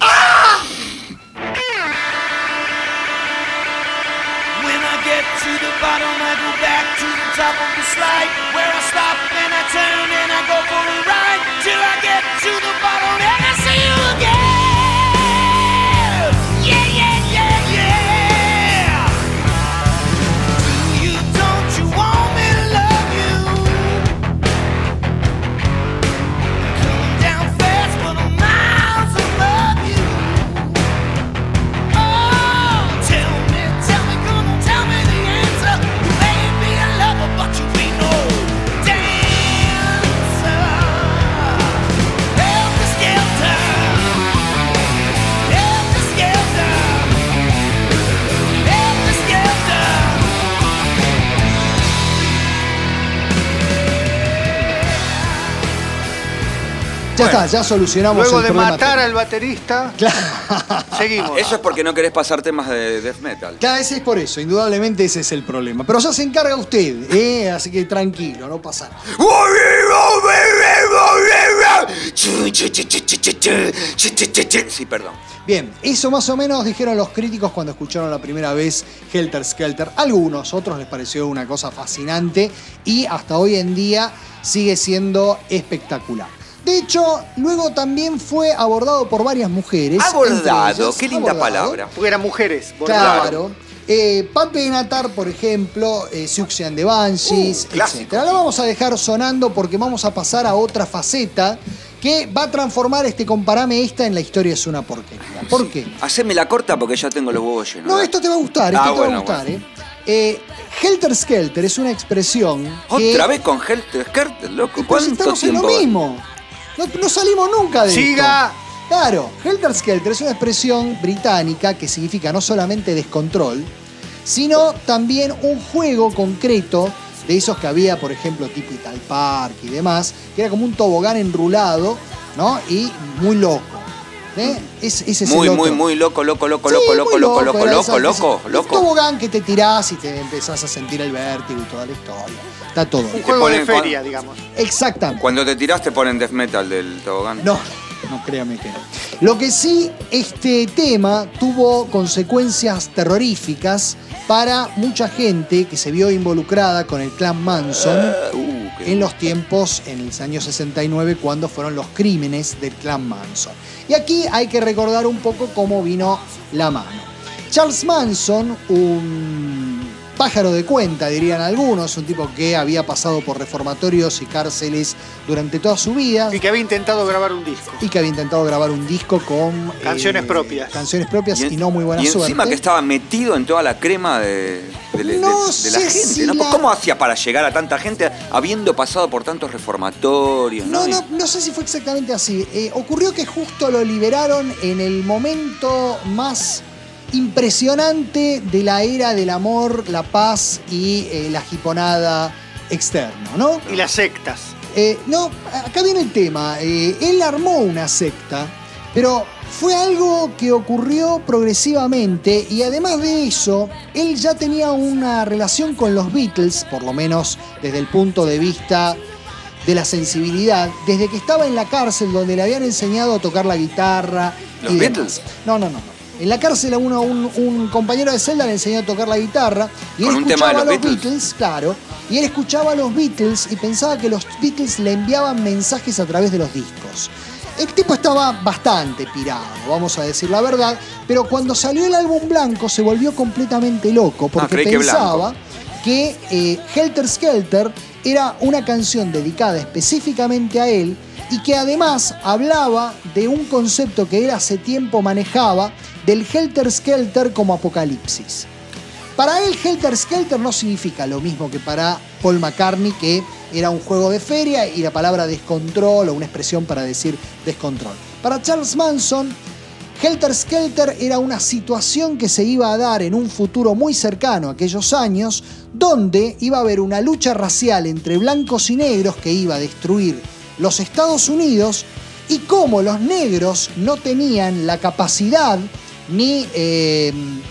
When I get to the bottom, I go back to the top of the slide. Where I stop and I turn and I go for a ride. Till I get to the bottom and I see you again. Yeah, yeah, yeah, yeah. Do you, don't you want me to love you? Coming down fast, but I'm miles above you. Oh, tell me, tell me, come on, tell me the answer. You may be a lover, but you be no dancer. Helter skelter, helter skelter, helter skelter. Ya está, ya solucionamos Luego el de problema. matar al baterista, Claro. seguimos. Eso es porque no querés pasar temas de death metal. Cada vez es por eso, indudablemente ese es el problema. Pero ya se encarga usted, ¿eh? Así que tranquilo, no pasa nada. Sí, perdón. Bien, eso más o menos dijeron los críticos cuando escucharon la primera vez Helter Skelter. Algunos, otros les pareció una cosa fascinante y hasta hoy en día sigue siendo espectacular. De hecho, luego también fue abordado por varias mujeres. Abordado, entre ellas, qué linda abordado. palabra. Porque eran mujeres. Claro. Eh, Pat Benatar, por ejemplo, eh, Siouxsie and the Banshees, Uh, clásico. etcétera. Ahora vamos a dejar sonando porque vamos a pasar a otra faceta que va a transformar este comparame esta en la historia es una porquería. ¿Por Sí. qué? Haceme la corta porque ya tengo los huevos llenos. No, dale. esto te va a gustar, Ah, esto te bueno, va a gustar, bueno. ¿eh? Eh, Helter Skelter es una expresión que... Otra vez con Helter Skelter, loco. Pues ¿Cuánto estamos en tiempo? lo mismo. No, no salimos nunca de Siga. esto. Claro, Helter Skelter es una expresión británica que significa no solamente descontrol, sino también un juego concreto de esos que había, por ejemplo, tipo Ital Park y demás, que era como un tobogán enrulado, ¿no? Y muy loco. ¿eh? Es, ese es Muy, el otro. muy, muy loco, loco, loco, Sí, loco, muy loco, loco, loco, era loco, esa- loco, ese- loco. Un tobogán que te tirás y te empezás a sentir el vértigo y toda la historia. Está todo. Un bien. juego de ponen- feria, digamos. Exactamente. Cuando te tirás te ponen death metal del tobogán. No, no, créame que no. Lo que sí, este tema tuvo consecuencias terroríficas para mucha gente que se vio involucrada con el clan Manson Uh, qué- en los tiempos, en los años sesenta y nueve, cuando fueron los crímenes del clan Manson. Y aquí hay que recordar un poco cómo vino la mano. Charles Manson, un pájaro de cuenta, dirían algunos, un tipo que había pasado por reformatorios y cárceles durante toda su vida Y que había intentado grabar un disco. y que había intentado grabar un disco con Canciones propias. canciones propias y, en- no muy buena y suerte. encima que estaba metido en toda la crema de, de- de- No de sé la gente. si ¿no? la- ¿Cómo hacía para llegar a tanta gente habiendo pasado por tantos reformatorios? No, ¿no? no, no sé si fue exactamente así. Eh, ocurrió que justo lo liberaron en el momento más impresionante de la era del amor, la paz y eh, la jiponada externa, ¿no? Y las sectas. Eh, no, acá viene el tema. Eh, él armó una secta, pero fue algo que ocurrió progresivamente y además de eso, él ya tenía una relación con los Beatles, por lo menos desde el punto de vista de la sensibilidad, desde que estaba en la cárcel donde le habían enseñado a tocar la guitarra. ¿Los y Beatles? demás. No, no, no. no. En la cárcel a uno, un, un compañero de celda le enseñó a tocar la guitarra y él ¿Con un tema escuchaba de a los los Beatles? Beatles, claro, y él escuchaba a los Beatles y pensaba que los Beatles le enviaban mensajes a través de los discos. El tipo estaba bastante pirado, vamos a decir la verdad, pero cuando salió el álbum blanco se volvió completamente loco porque creí que pensaba blanco. que eh, Helter Skelter era una canción dedicada específicamente a él y que además hablaba de un concepto que él hace tiempo manejaba del Helter Skelter como apocalipsis. Para él, Helter Skelter no significa lo mismo que para Paul McCartney, que era un juego de feria y la palabra descontrol o una expresión para decir descontrol. Para Charles Manson, Helter Skelter era una situación que se iba a dar en un futuro muy cercano a aquellos años, donde iba a haber una lucha racial entre blancos y negros que iba a destruir los Estados Unidos y cómo los negros no tenían la capacidad ni eh,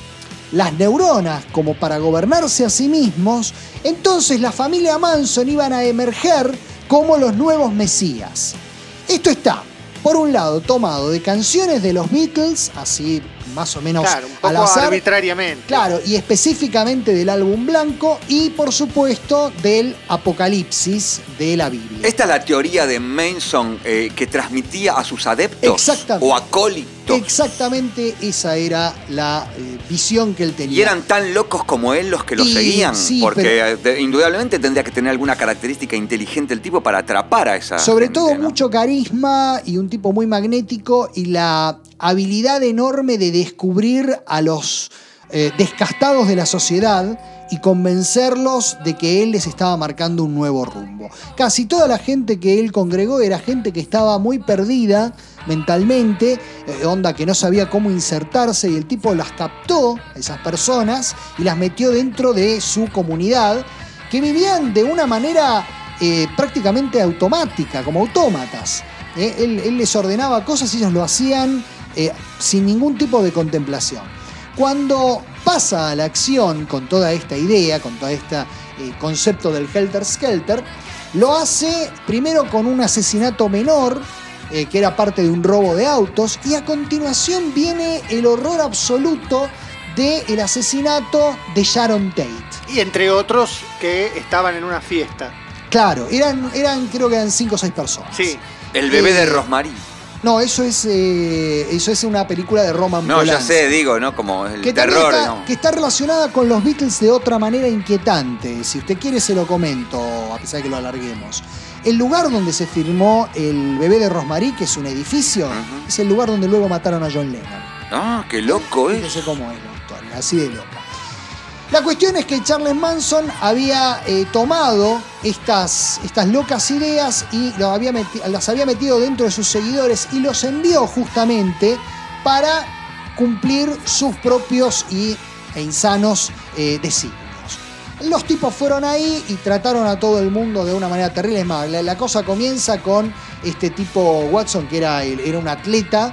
las neuronas como para gobernarse a sí mismos, entonces la familia Manson iban a emerger como los nuevos mesías. Esto está, por un lado, tomado de canciones de los Beatles, así más o menos Claro, un al poco azar. arbitrariamente. Claro, y específicamente del álbum blanco y por supuesto del Apocalipsis de la Biblia. ¿Esta es la teoría de Manson eh, que transmitía a sus adeptos? Exactamente. O acólitos. Exactamente esa era la eh, visión que él tenía. Y eran tan locos como él los que lo Y, seguían. sí, porque pero- eh, de- indudablemente tendría que tener alguna característica inteligente el tipo para atrapar a esa Sobre gente, todo ¿no? mucho carisma y un tipo muy magnético y la habilidad enorme de descubrir a los eh, descastados de la sociedad y convencerlos de que él les estaba marcando un nuevo rumbo. Casi toda la gente que él congregó era gente que estaba muy perdida mentalmente, eh, onda que no sabía cómo insertarse y el tipo las captó, esas personas, y las metió dentro de su comunidad, que vivían de una manera eh, prácticamente automática, como autómatas. Eh, él, él les ordenaba cosas y ellos lo hacían eh, sin ningún tipo de contemplación. Cuando pasa a la acción con toda esta idea, con todo este eh, concepto del Helter Skelter, lo hace primero con un asesinato menor, eh, que era parte de un robo de autos, y a continuación viene el horror absoluto del asesinato de Sharon Tate. Y entre otros que estaban en una fiesta. Claro, eran, eran creo que eran cinco o seis personas. Sí. El bebé Eh, de Rosmarie. No, eso es, eh, eso es una película de Roman No, ya Polanski. sé, digo, ¿no? Como el Que también terror, está, ¿no? que está relacionada con los Beatles de otra manera inquietante. Si usted quiere se lo comento, a pesar de que lo alarguemos. El lugar donde se filmó El bebé de Rosemary, que es un edificio, uh-huh. es el lugar donde luego mataron a John Lennon. Ah, qué loco es. No sé cómo es la historia, así de loca. La cuestión es que Charles Manson había eh, tomado estas, estas locas ideas y lo había meti- las había metido dentro de sus seguidores y los envió justamente para cumplir sus propios y, e insanos eh, designios. Los tipos fueron ahí y trataron a todo el mundo de una manera terrible. Es más, la, la cosa comienza con este tipo Watson, que era, era un atleta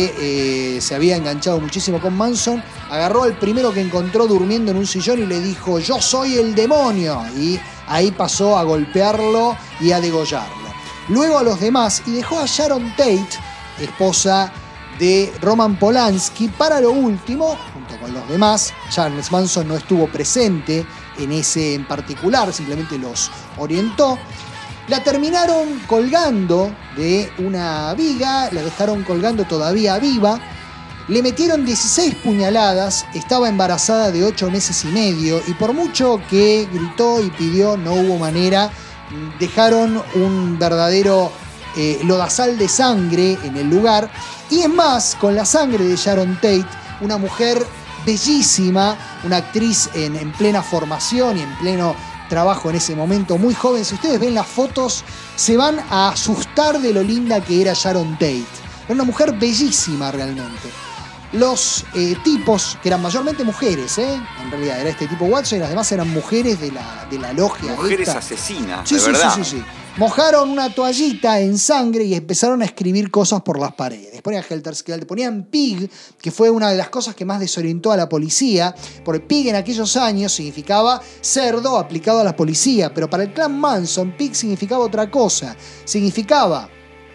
que eh, se había enganchado muchísimo con Manson, agarró al primero que encontró durmiendo en un sillón y le dijo, yo soy el demonio, y ahí pasó a golpearlo y a degollarlo. Luego a los demás, y dejó a Sharon Tate, esposa de Roman Polanski, para lo último, junto con los demás. Charles Manson no estuvo presente en ese en particular, simplemente los orientó. La terminaron colgando de una viga, la dejaron colgando todavía viva, le metieron dieciséis puñaladas, estaba embarazada de ocho meses y medio y por mucho que gritó y pidió no hubo manera, dejaron un verdadero eh, lodazal de sangre en el lugar y es más, con la sangre de Sharon Tate, una mujer bellísima, una actriz en, en plena formación y en pleno trabajo en ese momento, muy joven. Si ustedes ven las fotos, se van a asustar de lo linda que era Sharon Tate. Era una mujer bellísima realmente. Los eh, tipos, que eran mayormente mujeres, ¿eh? en realidad era este tipo Watson y las demás eran mujeres de la, de la logia. Mujeres esta. asesinas, sí, de sí, verdad. Sí, sí, sí. Mojaron una toallita en sangre y empezaron a escribir cosas por las paredes. Ponían Helter Skelter, ponían Pig, que fue una de las cosas que más desorientó a la policía, porque Pig en aquellos años significaba cerdo aplicado a la policía, pero para el clan Manson Pig significaba otra cosa. Significaba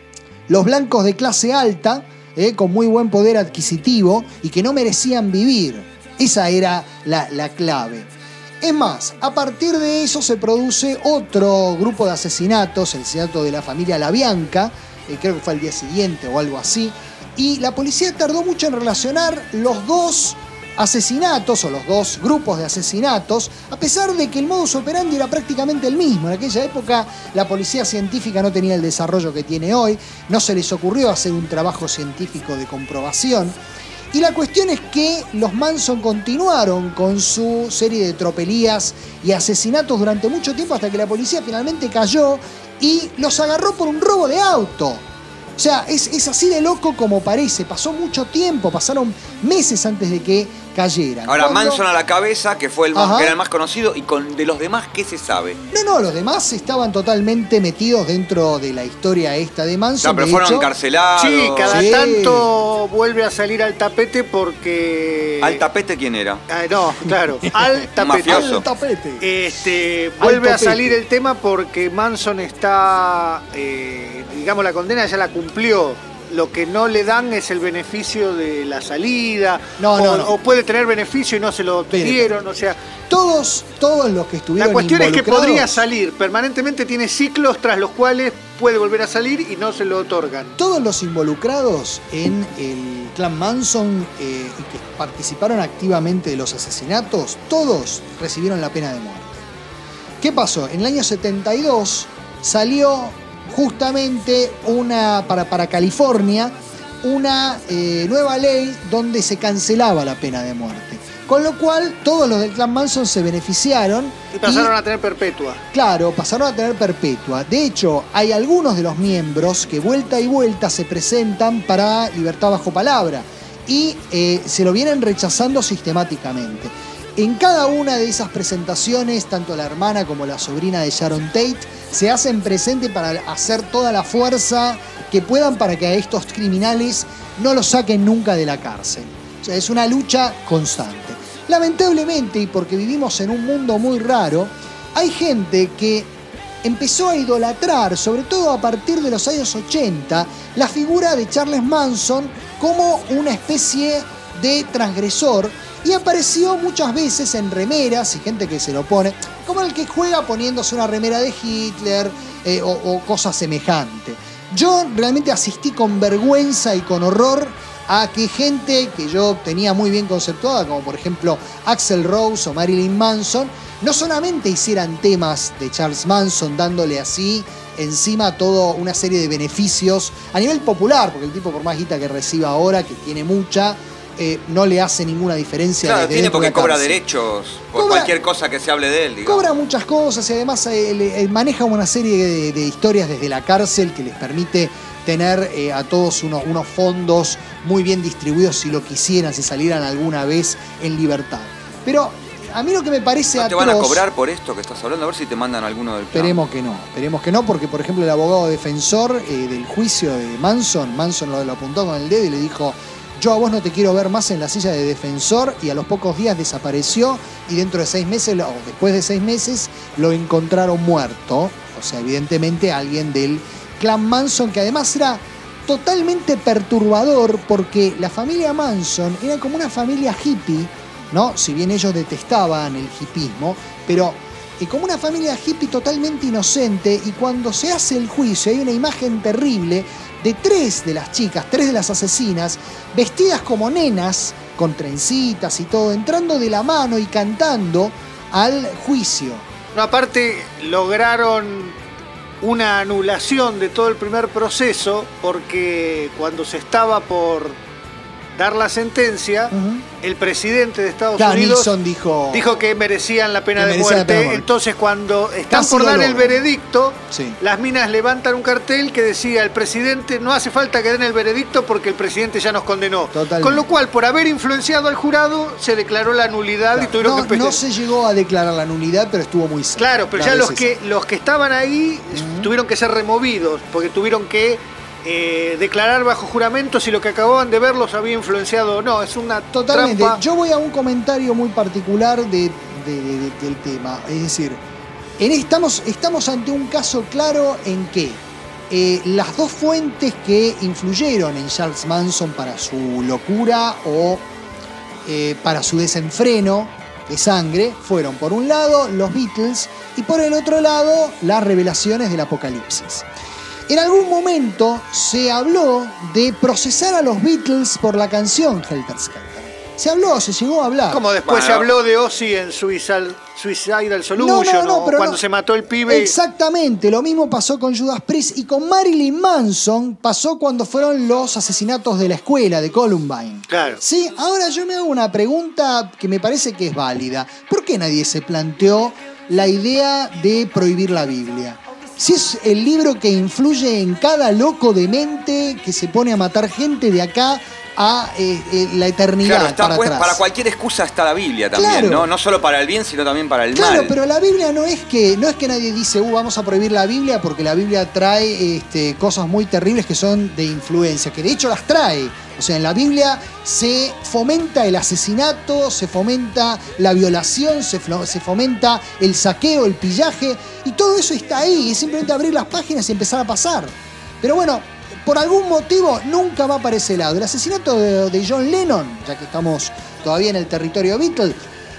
los blancos de clase alta, eh, con muy buen poder adquisitivo y que no merecían vivir. Esa era la, la clave. Es más, a partir de eso se produce otro grupo de asesinatos, el asesinato de la familia LaBianca, eh, creo que fue al día siguiente o algo así, y la policía tardó mucho en relacionar los dos asesinatos o los dos grupos de asesinatos, a pesar de que el modus operandi era prácticamente el mismo. En aquella época la policía científica no tenía el desarrollo que tiene hoy, no se les ocurrió hacer un trabajo científico de comprobación. Y la cuestión es que los Manson continuaron con su serie de tropelías y asesinatos durante mucho tiempo hasta que la policía finalmente cayó y los agarró por un robo de auto. O sea, es, es así de loco como parece. Pasó mucho tiempo, pasaron meses antes de que cayeran. Ahora, Cuando... Manson a la cabeza, que fue el más, que era el más conocido, y con de los demás, ¿qué se sabe? No, no, los demás estaban totalmente metidos dentro de la historia esta de Manson. No, pero de fueron hecho, encarcelados. Sí, cada Sí. tanto vuelve a salir al tapete porque... ¿Al tapete quién era? Ah, no, claro, al tapete. Mafioso. Al tapete. Este, vuelve a topete. salir el tema porque Manson está, eh, digamos, la condena ya la cumplió. Lo que no le dan es el beneficio de la salida. No, o, no, no. o puede tener beneficio y no se lo Pero- dieron. O sea, Todos, todos los que estuvieron la cuestión es que involucrados- podría salir. Permanentemente tiene ciclos tras los cuales puede volver a salir y no se lo otorgan. Todos los involucrados en el clan Manson eh, y que participaron activamente de los asesinatos, todos recibieron la pena de muerte. ¿Qué pasó? En el año setenta y dos salió justamente una para, para California una eh, nueva ley donde se cancelaba la pena de muerte. Con lo cual todos los del clan Manson se beneficiaron. Y pasaron a tener perpetua. Claro, pasaron a tener perpetua. De hecho, hay algunos de los miembros que vuelta y vuelta se presentan para libertad bajo palabra y eh, se lo vienen rechazando sistemáticamente. En cada una de esas presentaciones, tanto la hermana como la sobrina de Sharon Tate se hacen presente para hacer toda la fuerza que puedan para que a estos criminales no los saquen nunca de la cárcel. O sea, es una lucha constante. Lamentablemente, y porque vivimos en un mundo muy raro, hay gente que empezó a idolatrar, sobre todo a partir de los años ochenta, la figura de Charles Manson como una especie de transgresor y apareció muchas veces en remeras y gente que se lo pone, como el que juega poniéndose una remera de Hitler eh, o, o cosas semejantes. Yo realmente asistí con vergüenza y con horror a que gente que yo tenía muy bien conceptuada, como por ejemplo Axl Rose o Marilyn Manson, no solamente hicieran temas de Charles Manson dándole así encima toda una serie de beneficios a nivel popular, porque el tipo, por más guita que reciba ahora, que tiene mucha, eh, no le hace ninguna diferencia. Claro, de tiene porque cobra cárcel. derechos por Cobra, cualquier cosa que se hable de él, digamos. Cobra muchas cosas y además eh, le- eh, maneja una serie de, de historias desde la cárcel que les permite tener eh, a todos unos, unos fondos muy bien distribuidos si lo quisieran, si salieran alguna vez en libertad. Pero a mí lo que me parece ¿No te atroz, van a cobrar por esto que estás hablando? A ver si te mandan alguno del plan. esperemos que no, esperemos que no, porque por ejemplo el abogado defensor eh, del juicio de Manson, Manson lo, lo apuntó con el dedo y le dijo: yo a vos no te quiero ver más en la silla de defensor, y a los pocos días desapareció y dentro de seis meses, o después de seis meses, lo encontraron muerto. O sea, evidentemente alguien del clan Manson, que además era totalmente perturbador porque la familia Manson era como una familia hippie, ¿no? Si bien ellos detestaban el hippismo, pero eh, como una familia hippie totalmente inocente, y cuando se hace el juicio hay una imagen terrible de tres de las chicas, tres de las asesinas, vestidas como nenas, con trencitas y todo, entrando de la mano y cantando al juicio. No, aparte lograron una anulación de todo el primer proceso, porque cuando se estaba por dar la sentencia, Ujú. el presidente de Estados Claro, Unidos Nixon dijo, dijo que merecían la pena Que de merecían la muerte. pena de muerte. Entonces, cuando están Casi por lo dar el logran. veredicto, Sí. las minas levantan un cartel que decía: el presidente, no hace falta que den el veredicto porque el presidente ya nos condenó. Totalmente. Con lo cual, por haber influenciado al jurado, se declaró la nulidad y tuvieron no, que no esperar. se llegó a declarar la nulidad, pero estuvo muy cerca. Claro, pero Las ya los veces que, los que estaban ahí tuvieron que ser removidos, porque tuvieron que eh, declarar bajo juramento si lo que acababan de ver los había influenciado o no. Es una Totalmente. trampa. Yo voy a un comentario muy particular de, de- de- de- del tema. Es decir, en, estamos, estamos ante un caso claro en que eh, las dos fuentes que influyeron en Charles Manson para su locura o eh, para su desenfreno de sangre fueron, por un lado, los Beatles, y por el otro lado, las revelaciones del Apocalipsis. En algún momento se habló de procesar a los Beatles por la canción Helter Skelter. Se habló, se llegó a hablar. Como después Bueno. se habló de Ozzy en Suicidal, Suicidal Solution, No, no, no, o pero cuando no. se mató el pibe. Exactamente, lo mismo pasó con Judas Priest y con Marilyn Manson pasó cuando fueron los asesinatos de la escuela de Columbine. Claro. Sí, ahora yo me hago una pregunta que me parece que es válida. ¿Por qué nadie se planteó la idea de prohibir la Biblia? Si es el libro que influye en cada loco de mente que se pone a matar gente de acá a eh, eh, la eternidad, Claro, está, para pues, atrás. para cualquier excusa está la Biblia también, Claro. ¿no? No solo para el bien, sino también para el Claro, mal. pero la Biblia no es que no es que nadie dice, uh, vamos a prohibir la Biblia porque la Biblia trae este, cosas muy terribles que son de influencia, que de hecho las trae. O sea, en la Biblia se fomenta el asesinato, se fomenta la violación, se, flo- se fomenta el saqueo, el pillaje, y todo eso está ahí. Es simplemente abrir las páginas y empezar a pasar. Pero bueno, por algún motivo nunca va para ese lado. El asesinato de, de John Lennon, ya que estamos todavía en el territorio Beatle,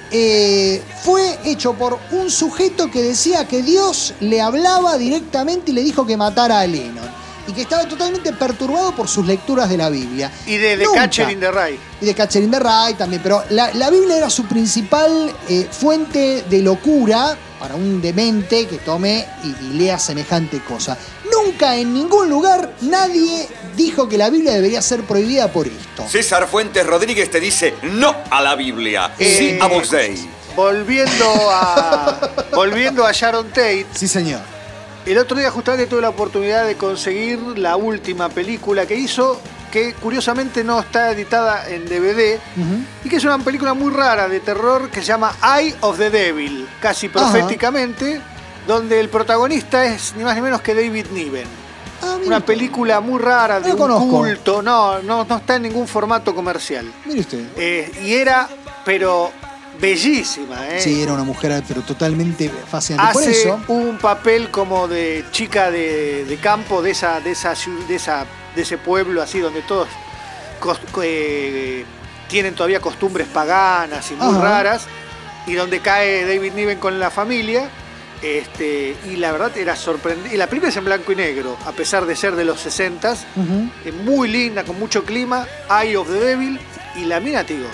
eh, fue hecho por un sujeto que decía que Dios le hablaba directamente y le dijo que matara a Lennon. Y que estaba totalmente perturbado por sus lecturas de la Biblia. Y de The Nunca. Catcher in the Rye. Y de Catcher in the Rye también. Pero la, la Biblia era su principal eh, fuente de locura para un demente que tome y, y lea semejante cosa. Nunca en ningún lugar nadie dijo que la Biblia debería ser prohibida por esto. César Fuentes Rodríguez te dice no a la Biblia, Eh, sí a Vos Dei. Volviendo a, volviendo a Sharon Tate, Sí, señor. el otro día justamente tuve la oportunidad de conseguir la última película que hizo, que curiosamente no está editada en D V D, Ujú. y que es una película muy rara de terror que se llama Eye of the Devil, casi Ajá. proféticamente, donde el protagonista es ni más ni menos que David Niven. Ah, mire Una usted. película muy rara de No lo un conozco. culto, no, no, no está en ningún formato comercial. Mire usted. Eh, y era, pero bellísima, ¿eh? Sí, era una mujer, pero totalmente fascinante. Por Hace eso, un papel como de chica de, de campo de esa, de esa ciu- de esa de ese pueblo así donde todos cos- eh, tienen todavía costumbres paganas y muy Ajá. raras, y donde cae David Niven con la familia, Este, y la verdad era sorprendente. Y la película es en blanco y negro, a pesar de ser de los sesentas. Ujú. eh, muy linda, con mucho clima. Eye of the Devil. Y la mina, te digo,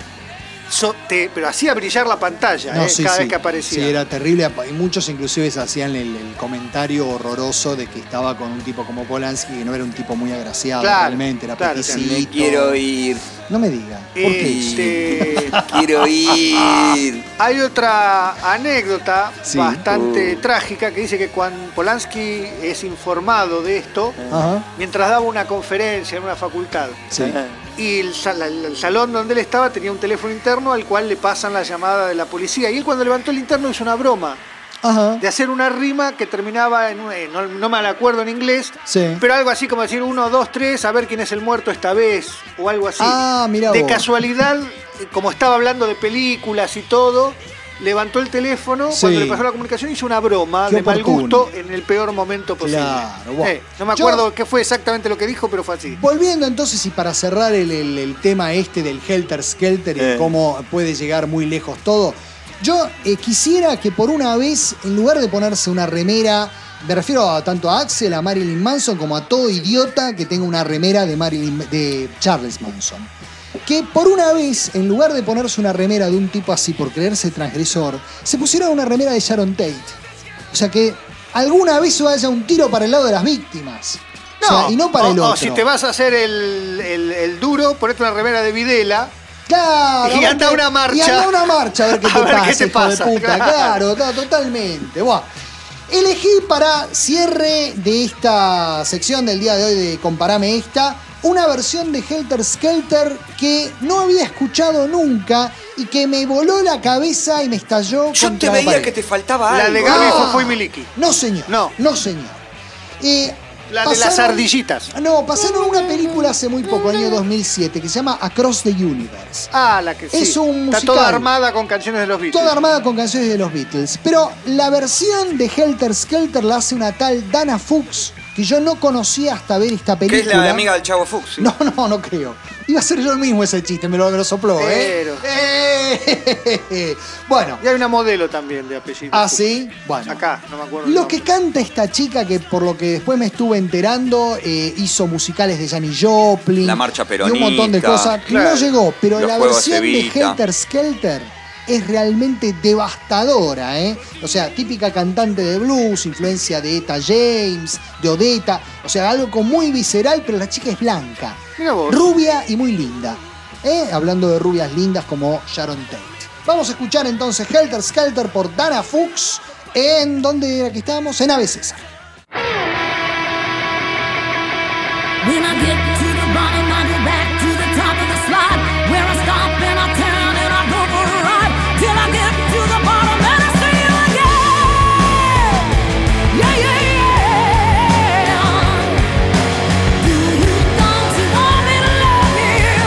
so- te- pero hacía brillar la pantalla No, eh, sí, cada sí. vez que aparecía. Sí, era terrible. Y muchos inclusive se hacían el, el comentario horroroso de que estaba con un tipo como Polanski, que no era un tipo muy agraciado Claro, realmente, era claro, peticito. Me quiero ir. No me diga. ¿Por qué? Este, Quiero ir. hay otra anécdota Sí. bastante Uh. trágica que dice que cuando Polanski es informado de esto, Ajá. mientras daba una conferencia en una facultad, Sí. y el, sal- el salón donde él estaba tenía un teléfono interno al cual le pasan la llamada de la policía. Y él, cuando levantó el interno, hizo una broma Ajá. de hacer una rima que terminaba en un, eh, no, no me la acuerdo en inglés, Sí. pero algo así como decir uno, dos, tres, a ver quién es el muerto esta vez, o algo así. Ah, mirá de vos. casualidad, eh, como estaba hablando de películas y todo, levantó el teléfono, Sí. cuando le pasó la comunicación hizo una broma Qué de mal oportuno. gusto en el peor momento posible. Claro, bueno. Eh, no me Yo- acuerdo qué fue exactamente lo que dijo, pero fue así. Volviendo entonces y para cerrar el, el- el tema este del Helter Skelter y Eh. cómo puede llegar muy lejos todo, yo eh, quisiera que por una vez, en lugar de ponerse una remera, me refiero a, tanto a Axel, a Marilyn Manson, como a todo idiota que tenga una remera de, Marilyn, de Charles Manson, que por una vez, en lugar de ponerse una remera de un tipo así por creerse transgresor, se pusiera una remera de Sharon Tate. O sea, que alguna vez haya un tiro para el lado de las víctimas. O sea, y no para o, el o otro. si te vas a hacer el, el- el duro, ponete una remera de Videla. Claro, Y a ver anda qué- una marcha. Y anda una marcha a ver qué A te ver pasa, qué te hijo pasa, de puta. claro. Claro, claro, totalmente. Buah. Elegí para cierre de esta sección del día de hoy de Comparame Esta, una versión de Helter Skelter que no había escuchado nunca y que me voló la cabeza y me estalló Yo contra te la veía pared. que te faltaba La algo. de Gaby, No. Fofo y Miliki. No, señor. No. No, señor. Eh, La de las ardillitas. No, pasaron una película hace muy poco, año dos mil siete, que se llama Across the Universe. Ah, la que sí. Es un Está musical. toda armada con canciones de los Beatles. Toda armada con canciones de los Beatles. Pero la versión de Helter Skelter la hace una tal Dana Fuchs, que yo no conocía hasta ver esta Que película. es la amiga del Chavo Fuchs. ¿sí? No, no, no creo. Iba a ser yo el mismo ese chiste, me lo, me lo sopló, Pero. ¿eh? Eh, Bueno, Y hay una modelo también de apellido. ¿ah, sí? Bueno. Acá, no me acuerdo. el Lo nombre. que canta esta chica, que por lo que después me estuve enterando, eh, hizo musicales de Janis Joplin. La Marcha Y un montón de Peronista, cosas. claro. No llegó, pero Los la Juegos versión de Evita. Helter Skelter es realmente devastadora, ¿eh? O sea, típica cantante de blues, influencia de Etta James, de Odetta. O sea, algo como muy visceral, pero la chica es blanca. Mira vos. Rubia y muy linda. ¿eh? Hablando de rubias lindas como Sharon Tate. Vamos a escuchar entonces Helter Skelter por Dana Fuchs. ¿En dónde era que estábamos? En Ave César. When I get to the bottom, I go back to the top of the slide. Where I stop and I turn and I go for a ride. Till I get to the bottom and I see you again. Yeah, yeah, yeah. Do you, don't you want me to love you?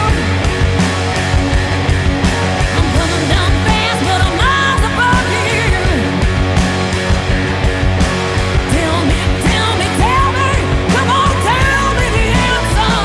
I'm coming down fast, but I'm miles above you. Tell me, tell me, tell me. Come on, tell me the answer.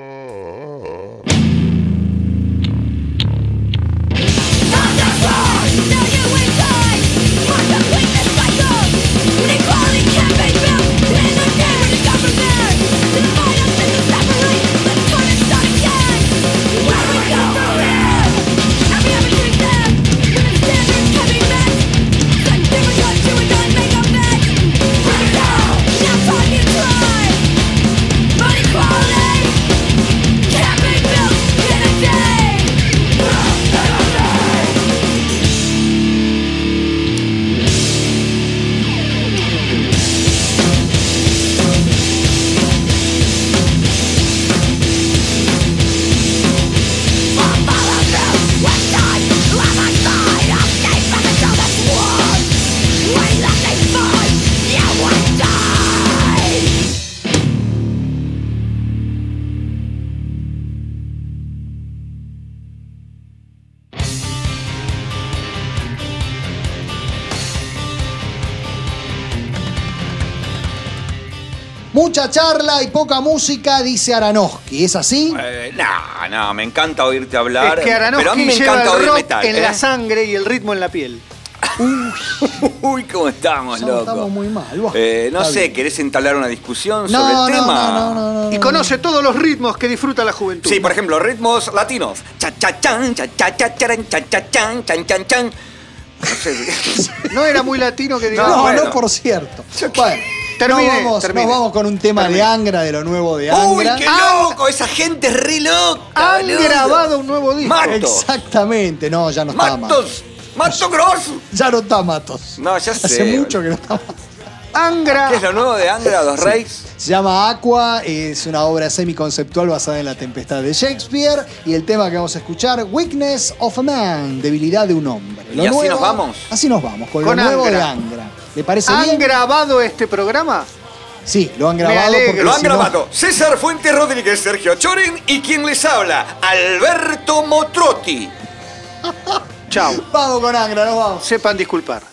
Mucha charla y poca música, dice Aronofsky. ¿Es así? Eh, no, no, me encanta oírte hablar. Es que Aronofsky pero a mí me lleva encanta el oír rock metal. en ¿eh? la sangre y el ritmo en la piel. Uy, cómo estamos, No, loco. estamos muy mal. Buah, Eh, no está sé, bien. ¿querés entablar una discusión No, sobre no, el tema? no, no, no, no, Y no. conoce todos los ritmos que disfruta la juventud. Sí, por ejemplo, ritmos latinos. Cha cha chan, cha cha cha charan, cha cha chan, chan chan chan. No sé. No era muy latino que No, digamos. no, bueno. por cierto. Bueno, Termine, nos, vamos, termine. nos vamos con un tema Termine. de Angra, de lo nuevo de ¡Uy, Angra. qué loco! Esa gente es re loca. Han boludo. grabado un nuevo disco. Mato. Exactamente, no, ya no está Matos. Matos. Mato Grosso. Ya no está Matos. No, ya sé. Hace mucho que no está Matos. Angra. ¿Qué es lo nuevo de Angra, Dos Reyes? Se llama Aqua, es una obra semiconceptual basada en La Tempestad de Shakespeare. Y el tema que vamos a escuchar, Weakness of a Man, debilidad de un hombre. ¿Y así nos vamos? Así nos vamos, con, Con lo nuevo Angra. de Angra. ¿Le parece ¿Han bien? grabado este programa? Sí, lo han Me grabado alegro. porque Lo han si no- grabado César Fuentes Rodríguez, Sergio Chorin y quien les habla, Alberto Motrotti. Chao. Vamos con Angra, nos vamos. Sepan disculpar.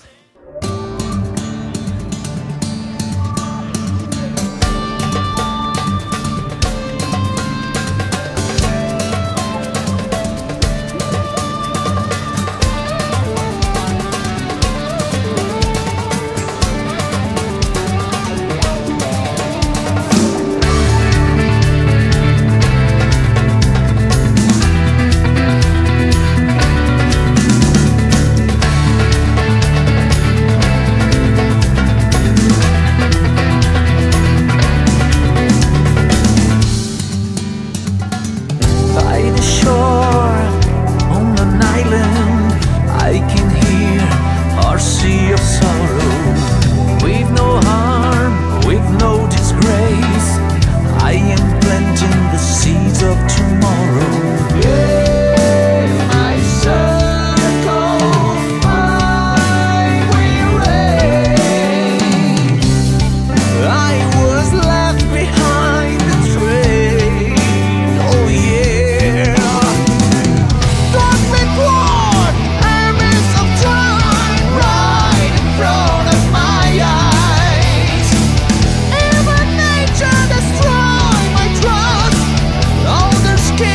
By the shore, on an island, I can hear our sea of sorrow. With no harm, with no disgrace, I am planting the seeds of tomorrow. Yeah, my circle, I will reign. I was left behind the train. Oh yeah. Don't record armies of time right in front of my eyes. Even nature destroy my trust. All the skin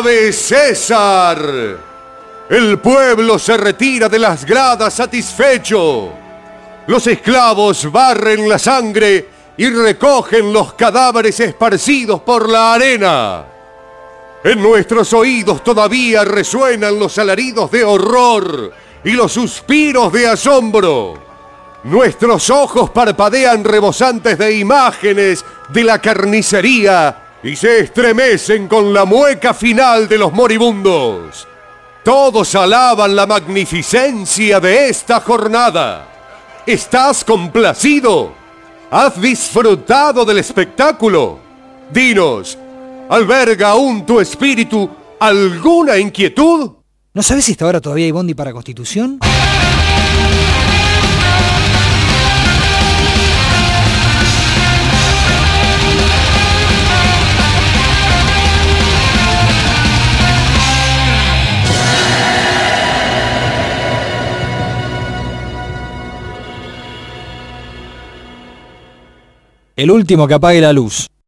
¡Ave César! El pueblo se retira de las gradas satisfecho. Los esclavos barren la sangre y recogen los cadáveres esparcidos por la arena. En nuestros oídos todavía resuenan los alaridos de horror y los suspiros de asombro. Nuestros ojos parpadean rebosantes de imágenes de la carnicería y se estremecen con la mueca final de los moribundos. Todos alaban la magnificencia de esta jornada. ¿Estás complacido? ¿Has disfrutado del espectáculo? Dinos, ¿alberga aún tu espíritu alguna inquietud? ¿No sabes si hasta ahora todavía hay bondi para Constitución? El último que apague la luz.